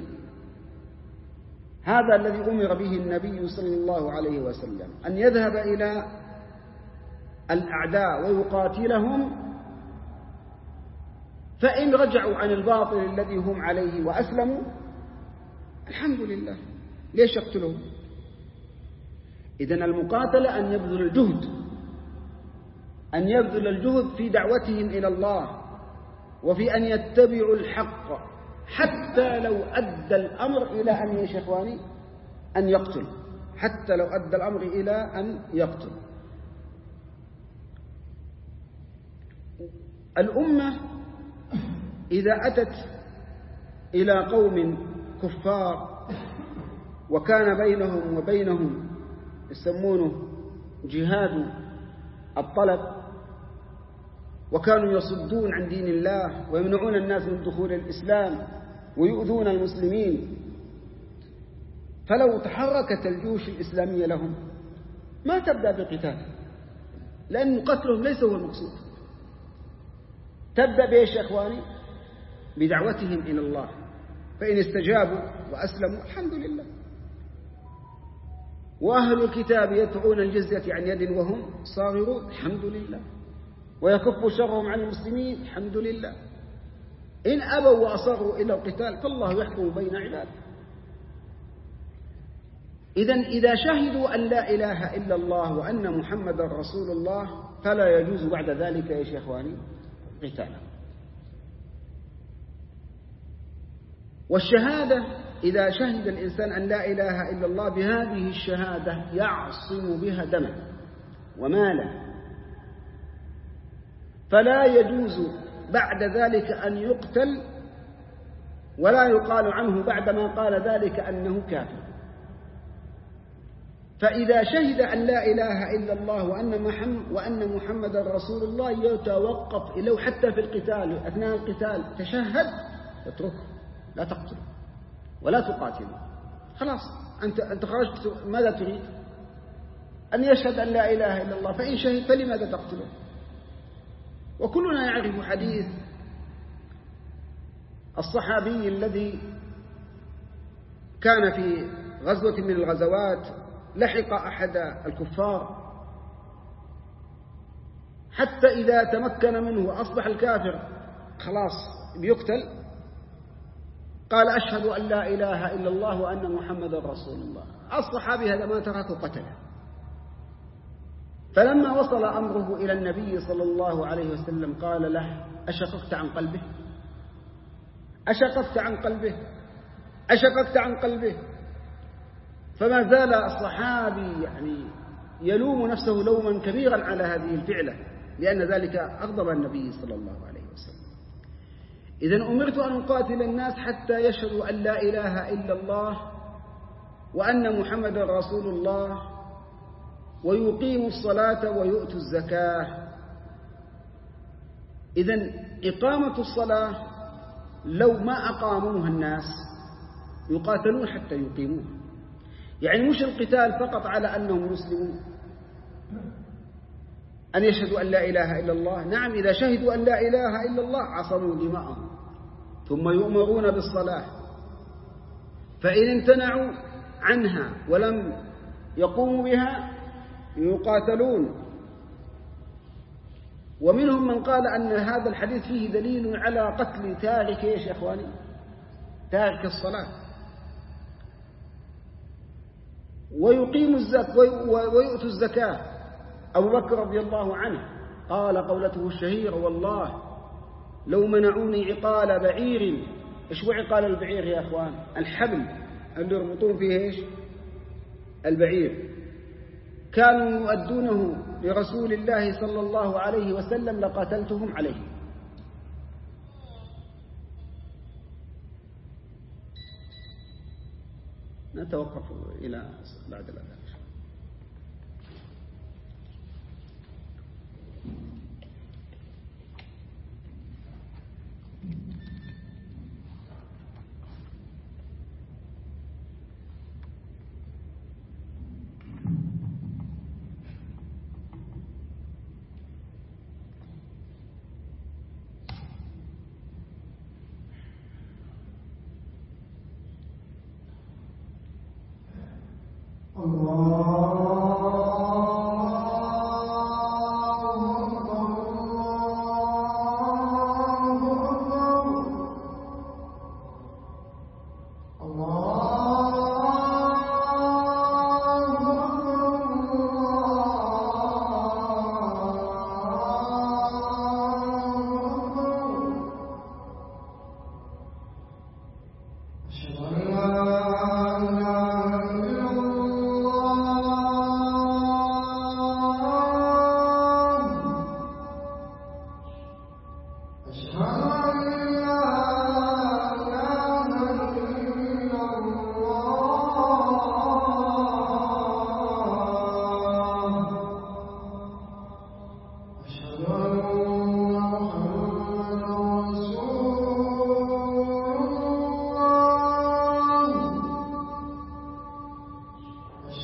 هذا الذي أمر به النبي صلى الله عليه وسلم، أن يذهب إلى الأعداء ويقاتلهم، فإن رجعوا عن الباطل الذي هم عليه وأسلموا الحمد لله، ليش يقتلهم؟ إذن المقاتلة أن يبذل الجهد أن يبذل الجهد في دعوتهم إلى الله وفي أن يتبعوا الحق حتى لو أدى الأمر إلى أن يا إخواني أن يقتل، حتى لو أدى الأمر إلى أن يقتل. الأمة إذا أتت إلى قوم كفار وكان بينهم وبينهم يسمونه جهاد الطلب، وكانوا يصدون عن دين الله ويمنعون الناس من دخول الإسلام ويؤذون المسلمين، فلو تحركت الجيوش الإسلامية لهم ما تبدأ بقتال، لأن قتلهم ليس هو المقصود. تبدأ بإيش يا إخواني؟ بدعوتهم إلى الله، فإن استجابوا وأسلموا الحمد لله. وأهل الكتاب يدفعون الجزية عن يد وهم صاغرون الحمد لله، ويكف شرهم عن المسلمين الحمد لله. إن أبوا وأصروا إلى القتال فالله يحكم بين عباده. إذن إذا شهدوا أن لا إله إلا الله وأن محمد رسول الله فلا يجوز بعد ذلك يا إخواني قتالا. والشهادة إذا شهد الإنسان أن لا إله إلا الله بهذه الشهادة يعصم بها دمه وماله، فلا يجوز بعد ذلك أن يقتل، ولا يقال عنه بعدما قال ذلك أنه كافر. فإذا شهد أن لا إله إلا الله وأن محمد وأن محمد رسول الله يتوقف لو حتى في القتال أثناء القتال تشهد اتركه، لا تقتله ولا تقاتله، خلاص أنت أنت خرجت، ماذا تريد؟ أن يشهد أن لا إله إلا الله، فإن شهد فلماذا تقتله؟ وكلنا يعرف حديث الصحابي الذي كان في غزوة من الغزوات لحق أحد الكفار حتى إذا تمكن منه وأصبح الكافر خلاص بيقتل قال أشهد أن لا إله إلا الله وأن محمد رسول الله. الصحابي هذا ما تركه قتله. فلما وصل أمره إلى النبي صلى الله عليه وسلم قال له أشققت عن قلبه أشققت عن قلبه أشققت عن قلبه فما زال الصحابي يعني يلوم نفسه لوما كبيرا على هذه الفعلة، لأن ذلك أغضب النبي صلى الله عليه وسلم. إذن أمرت أن أقاتل الناس حتى يشهدوا أن لا إله إلا الله وأن محمد رسول الله ويقيموا الصلاة ويؤتوا الزكاة. إذن إقامة الصلاة لو ما أقاموها الناس يقاتلون حتى يقيموها، يعني مش القتال فقط على أنهم مسلمون، أن يشهدوا أن لا إله إلا الله. نعم إذا شهدوا أن لا إله إلا الله عصموا دماءهم، ثم يؤمرون بالصلاة، فإن امتنعوا عنها ولم يقوموا بها يقاتلون. ومنهم من قال أن هذا الحديث فيه دليل على قتل تارك إيش يا إخواني؟ تارك الصلاة. ويقيم الزكاة ويؤتوا الزكاة. أبو بكر رضي الله عنه قال قولته الشهيرة والله لو منعوني عقال بعير. إيش هو عقال البعير يا أخوان؟ الحبل اللي يربطون فيه إيش؟ البعير. كانوا يؤدونه لرسول الله صلى الله عليه وسلم لقاتلتهم عليه. نتوقف إلى بعد الأذان.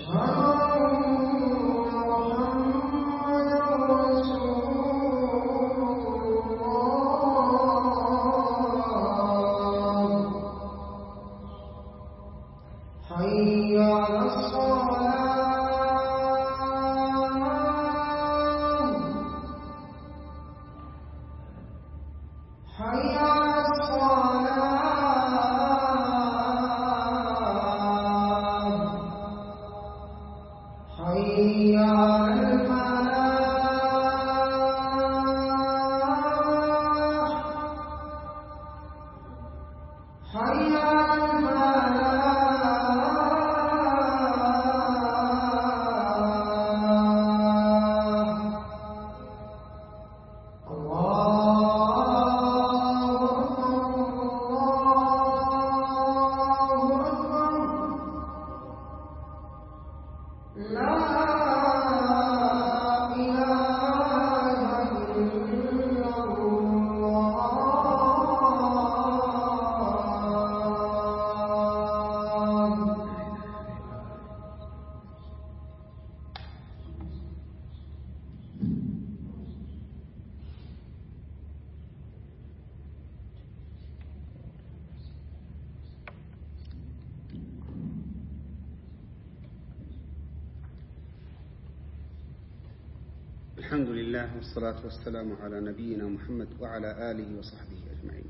الحمد لله والصلاة والسلام على نبينا محمد وعلى آله وصحبه أجمعين.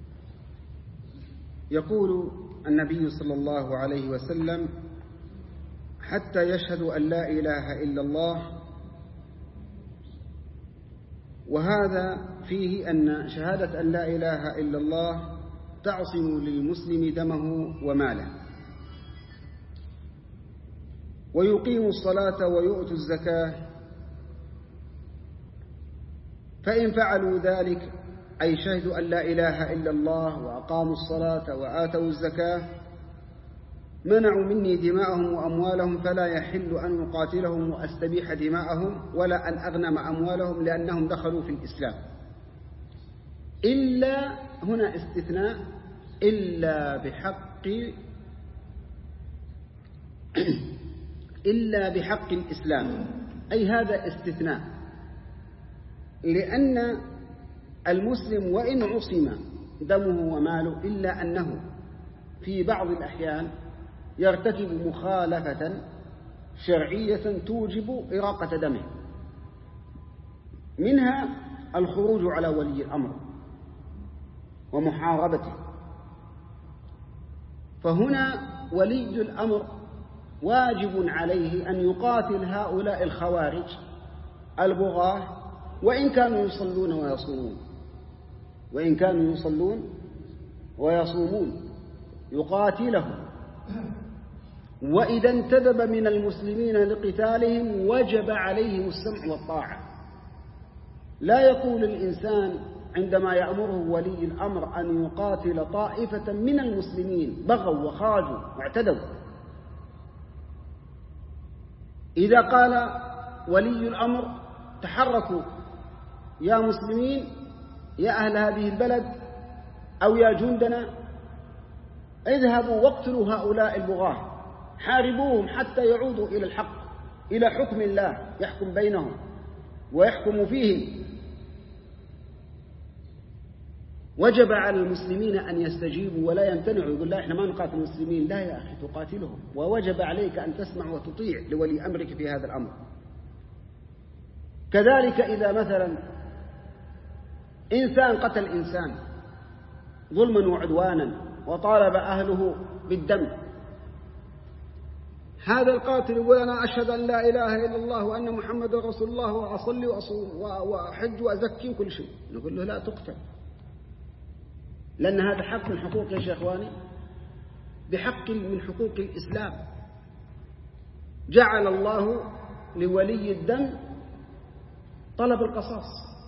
يقول النبي صلى الله عليه وسلم: حتى يشهد أن لا إله إلا الله. وهذا فيه أن شهادة أن لا إله إلا الله تعصم للمسلم دمه وماله، ويقيم الصلاة ويؤتوا الزكاة، فإن فعلوا ذلك أي شهدوا أن لا إله إلا الله وأقاموا الصلاة وآتوا الزكاة منعوا مني دماءهم وأموالهم، فلا يحل أن أقاتلهم وأستبيح دماءهم ولا أن أغنم أموالهم، لأنهم دخلوا في الإسلام. إلا هنا استثناء، إلا بحق إلا بحق الإسلام، أي هذا استثناء، لأن المسلم وإن عصم دمه وماله إلا أنه في بعض الأحيان يرتكب مخالفة شرعية توجب إراقة دمه، منها الخروج على ولي الأمر ومحاربته. فهنا ولي الأمر واجب عليه أن يقاتل هؤلاء الخوارج البغاة، وإن كانوا يصلون ويصومون وإن كانوا يصلون ويصومون يقاتلهم. وإذا انتدب من المسلمين لقتالهم وجب عليهم السمع والطاعة. لا يقول الإنسان عندما يأمره ولي الأمر أن يقاتل طائفة من المسلمين بغوا وخرجوا واعتدوا، إذا قال ولي الأمر: تحركوا يا مسلمين، يا أهل هذه البلد، أو يا جندنا، اذهبوا واقتلوا هؤلاء البغاة، حاربوهم حتى يعودوا إلى الحق، إلى حكم الله يحكم بينهم ويحكم فيهم. وجب على المسلمين أن يستجيبوا ولا يمتنعوا، يقول: لا، إحنا ما نقاتل المسلمين. لا يا أخي، تقاتلهم، ووجب عليك أن تسمع وتطيع لولي أمرك في هذا الأمر. كذلك إذا مثلا إنسان قتل إنسان ظلما وعدوانا وطالب أهله بالدم، هذا القاتل يقول: أنا أشهد أن لا إله إلا الله وأن محمد رسول الله وأصلي وأصوم وأحج وأزكي وكل شيء، نقول له: لا تقتل، لأن هذا حق من حقوق يا شيخ إخواني، بحق من حقوق الإسلام. جعل الله لولي الدم طلب القصاص،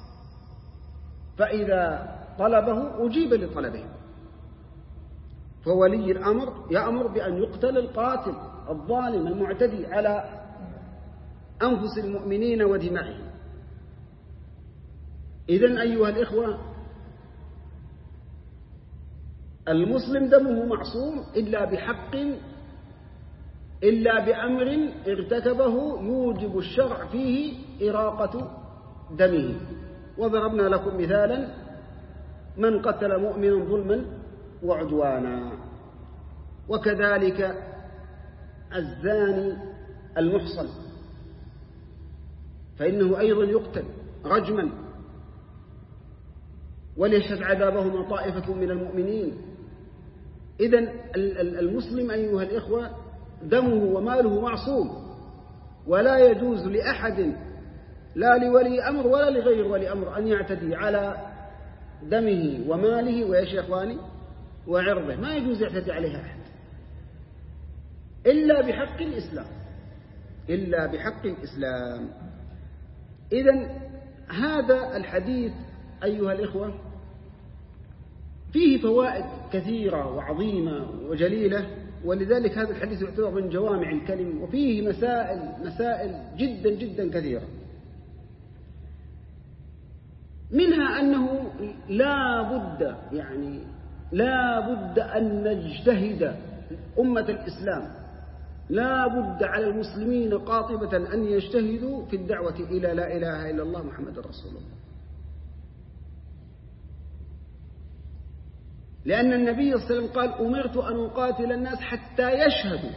فإذا طلبه أجيب لطلبه. فولي الأمر يأمر بأن يقتل القاتل الظالم المعتدي على أنفس المؤمنين ودمائهم. إذن أيها الإخوة، المسلم دمه معصوم إلا بحق إلا بأمر ارتكبه يوجب الشرع فيه إراقة دمه. وضربنا لكم مثالا: من قتل مؤمنا ظلما وعدوانا. وكذلك الزاني المحصن فإنه أيضا يقتل رجما، وليشهد عذابهما طائفة من المؤمنين. إذن المسلم أيها الإخوة دمه وماله معصوم، ولا يجوز لأحد لا لولي أمر ولا لغير ولي أمر أن يعتدي على دمه وماله ويا إخواني وعرضه. ما يجوز يعتدي عليها أحد إلا بحق الإسلام، إلا بحق الإسلام. إذن هذا الحديث أيها الإخوة فيه فوائد كثيرة وعظيمة وجليلة، ولذلك هذا الحديث يعتبر من جوامع الكلم، وفيه مسائل مسائل جدا جدا كثيرة. منها أنه لا بد يعني لا بد أن نجتهد أمة الإسلام، لا بد على المسلمين قاطبة أن يجتهدوا في الدعوة إلى لا إله إلا الله محمد رسول الله، لأن النبي صلى الله عليه وسلم قال: أمرت أن أقاتل الناس حتى يشهدوا.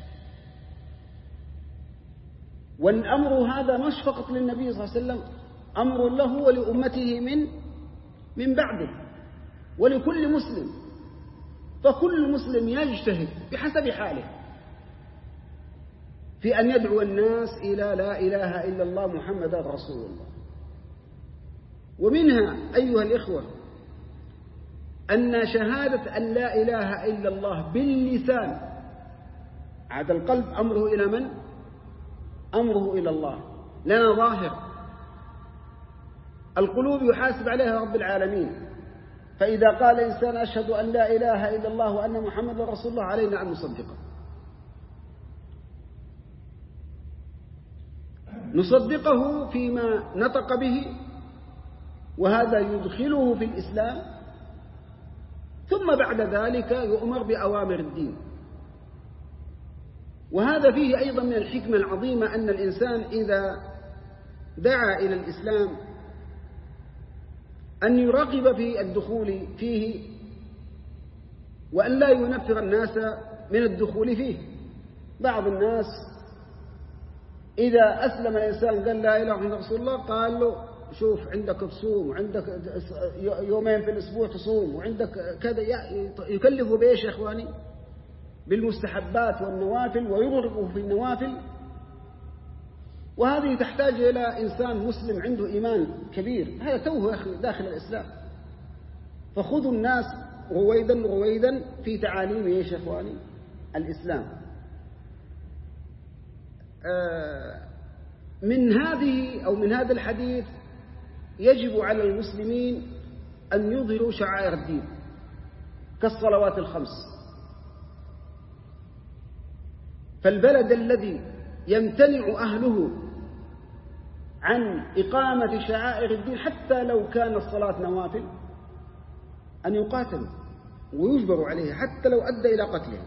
والأمر هذا مش فقط للنبي صلى الله عليه وسلم، أمر له ولأمته من من بعده ولكل مسلم. فكل مسلم يجتهد بحسب حاله في أن يدعو الناس إلى لا إله إلا الله محمد رسول الله. ومنها أيها الإخوة أن شهادة أن لا إله إلا الله باللسان، عاد القلب أمره إلى من؟ أمره إلى الله، لنا ظاهر القلوب يحاسب عليها رب العالمين. فإذا قال إنسان: أشهد أن لا إله إلا الله وأن محمد رسول الله، علينا أن نصدقه. نصدقه فيما نطق به، وهذا يدخله في الإسلام، ثم بعد ذلك يؤمر بأوامر الدين. وهذا فيه أيضا من الحكمة العظيمة أن الإنسان إذا دعا إلى الإسلام أن يرغب في الدخول فيه، وأن لا ينفر الناس من الدخول فيه. بعض الناس إذا أسلم الإنسان قال لا إله إلا رسول الله، قال له: شوف عندك تصوم، وعندك يومين في الأسبوع تصوم، وعندك كذا. يكلفه بإيش يا إخواني؟ بالمستحبات والنوافل، ويرغبه في النوافل. وهذه تحتاج إلى إنسان مسلم عنده إيمان كبير، هذا توه داخل الإسلام. فخذوا الناس رويدا رويدا في تعاليم إيش يا إخواني؟ الإسلام. من هذه أو من هذا الحديث يجب على المسلمين أن يظهروا شعائر الدين كالصلوات الخمس. فالبلد الذي يمتنع أهله عن إقامة شعائر الدين حتى لو كان الصلاة نوافل أن يقاتلوا ويجبروا عليه حتى لو أدى إلى قتله.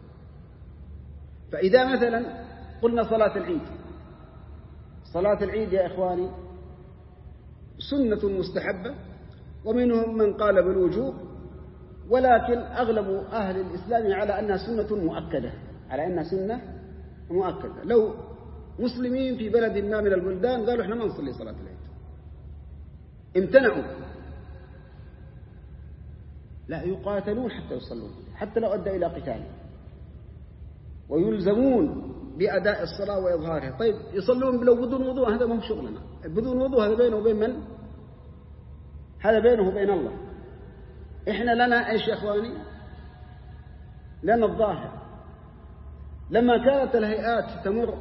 فإذا مثلا قلنا صلاة العيد، صلاة العيد يا إخواني سنة مستحبة، ومنهم من قال بالوجوب، ولكن أغلب أهل الإسلام على أنها سنة مؤكدة، على أنها سنة مؤكدة. لو مسلمين في بلد ما من البلدان قالوا إحنا ما نصلي صلاة العيد، امتنعوا، لا يقاتلون حتى يصلون، حتى لو أدى إلى قتال، ويلزمون بأداء الصلاة وإظهارها. طيب يصلون لو بدون وضوء، هذا ما هو شغلنا. بدون وضوء هذا بينه وبين من؟ هذا بينه وبين الله. إحنا لنا إيش يا إخواني؟ لنا الظاهر. لما كانت الهيئات تمر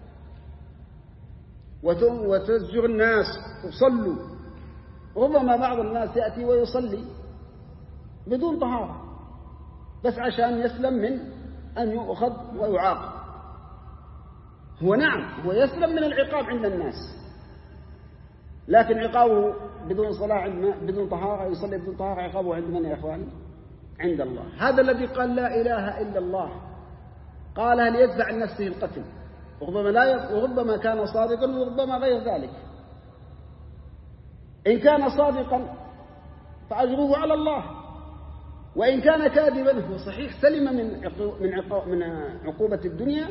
وتزجر الناس وصلوا، ربما بعض الناس يأتي ويصلي بدون طهارة بس عشان يسلم من أن يؤخذ ويعاقب. هو نعم هو يسلم من العقاب عند الناس، لكن عقابه بدون صلاة بدون طهارة، يصلي بدون طهارة، عقابه عند من يا إخواني؟ عند الله. هذا الذي قال لا إله إلا الله قال هل يدفع عن نفسه القتل؟ وربما, لا وربما كان صادقا وربما غير ذلك. إن كان صادقا فأجره على الله، وإن كان كاذبا هو صحيح سلم من من عقوبة الدنيا،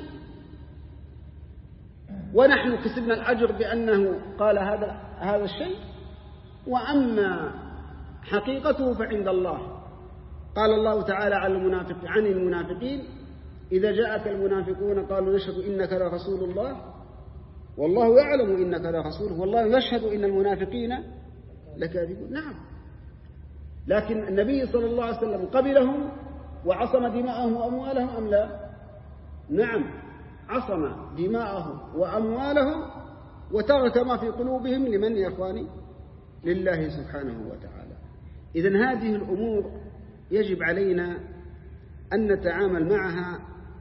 ونحن كسبنا الأجر بأنه قال هذا هذا الشيء، وأما حقيقته فعند الله. قال الله تعالى عن المنافق عن المنافقين إذا جاءك المنافقون قالوا نشهد إنك لرسول الله والله يعلم إنك لرسوله والله يشهد إن المنافقين لكاذبون. نعم، لكن النبي صلى الله عليه وسلم قبلهم وعصم دماءهم وأموالهم أم لا؟ نعم، عصم دماءهم وأموالهم وترك ما في قلوبهم لمن يا إخواني؟ لله سبحانه وتعالى. إذن هذه الأمور يجب علينا أن نتعامل معها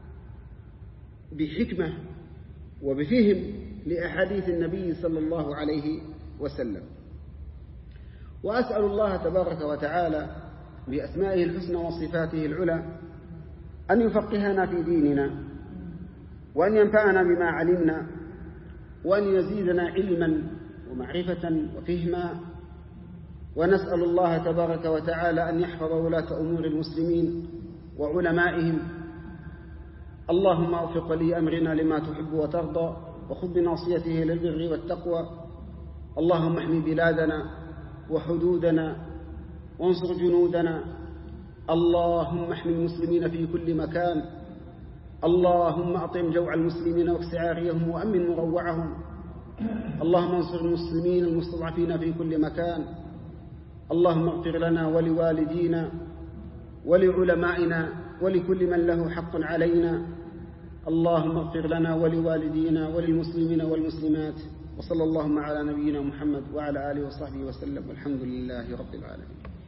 بحكمة وبفهم لأحاديث النبي صلى الله عليه وسلم. وأسأل الله تبارك وتعالى بأسمائه الحسنى وصفاته العلى أن يفقهنا في ديننا، وأن ينفعنا بما علمنا، وأن يزيدنا علما ومعرفة وفهما. ونسأل الله تبارك وتعالى أن يحفظ ولاة أمور المسلمين وعلمائهم. اللهم أوفق لي أمرنا لما تحب وترضى، وخذ بناصيته للبر والتقوى. اللهم احمي بلادنا وحدودنا وانصر جنودنا. اللهم احمي المسلمين في كل مكان. اللهم أطعم جوع المسلمين واكس عاريهم وأمن مروعهم. اللهم انصر المسلمين المستضعفين في كل مكان. اللهم اغفر لنا ولوالدينا ولعلمائنا ولكل من له حق علينا. اللهم اغفر لنا ولوالدينا وللمسلمين والمسلمات. وصلى اللهم على نبينا محمد وعلى آله وصحبه وسلم، والحمد لله رب العالمين.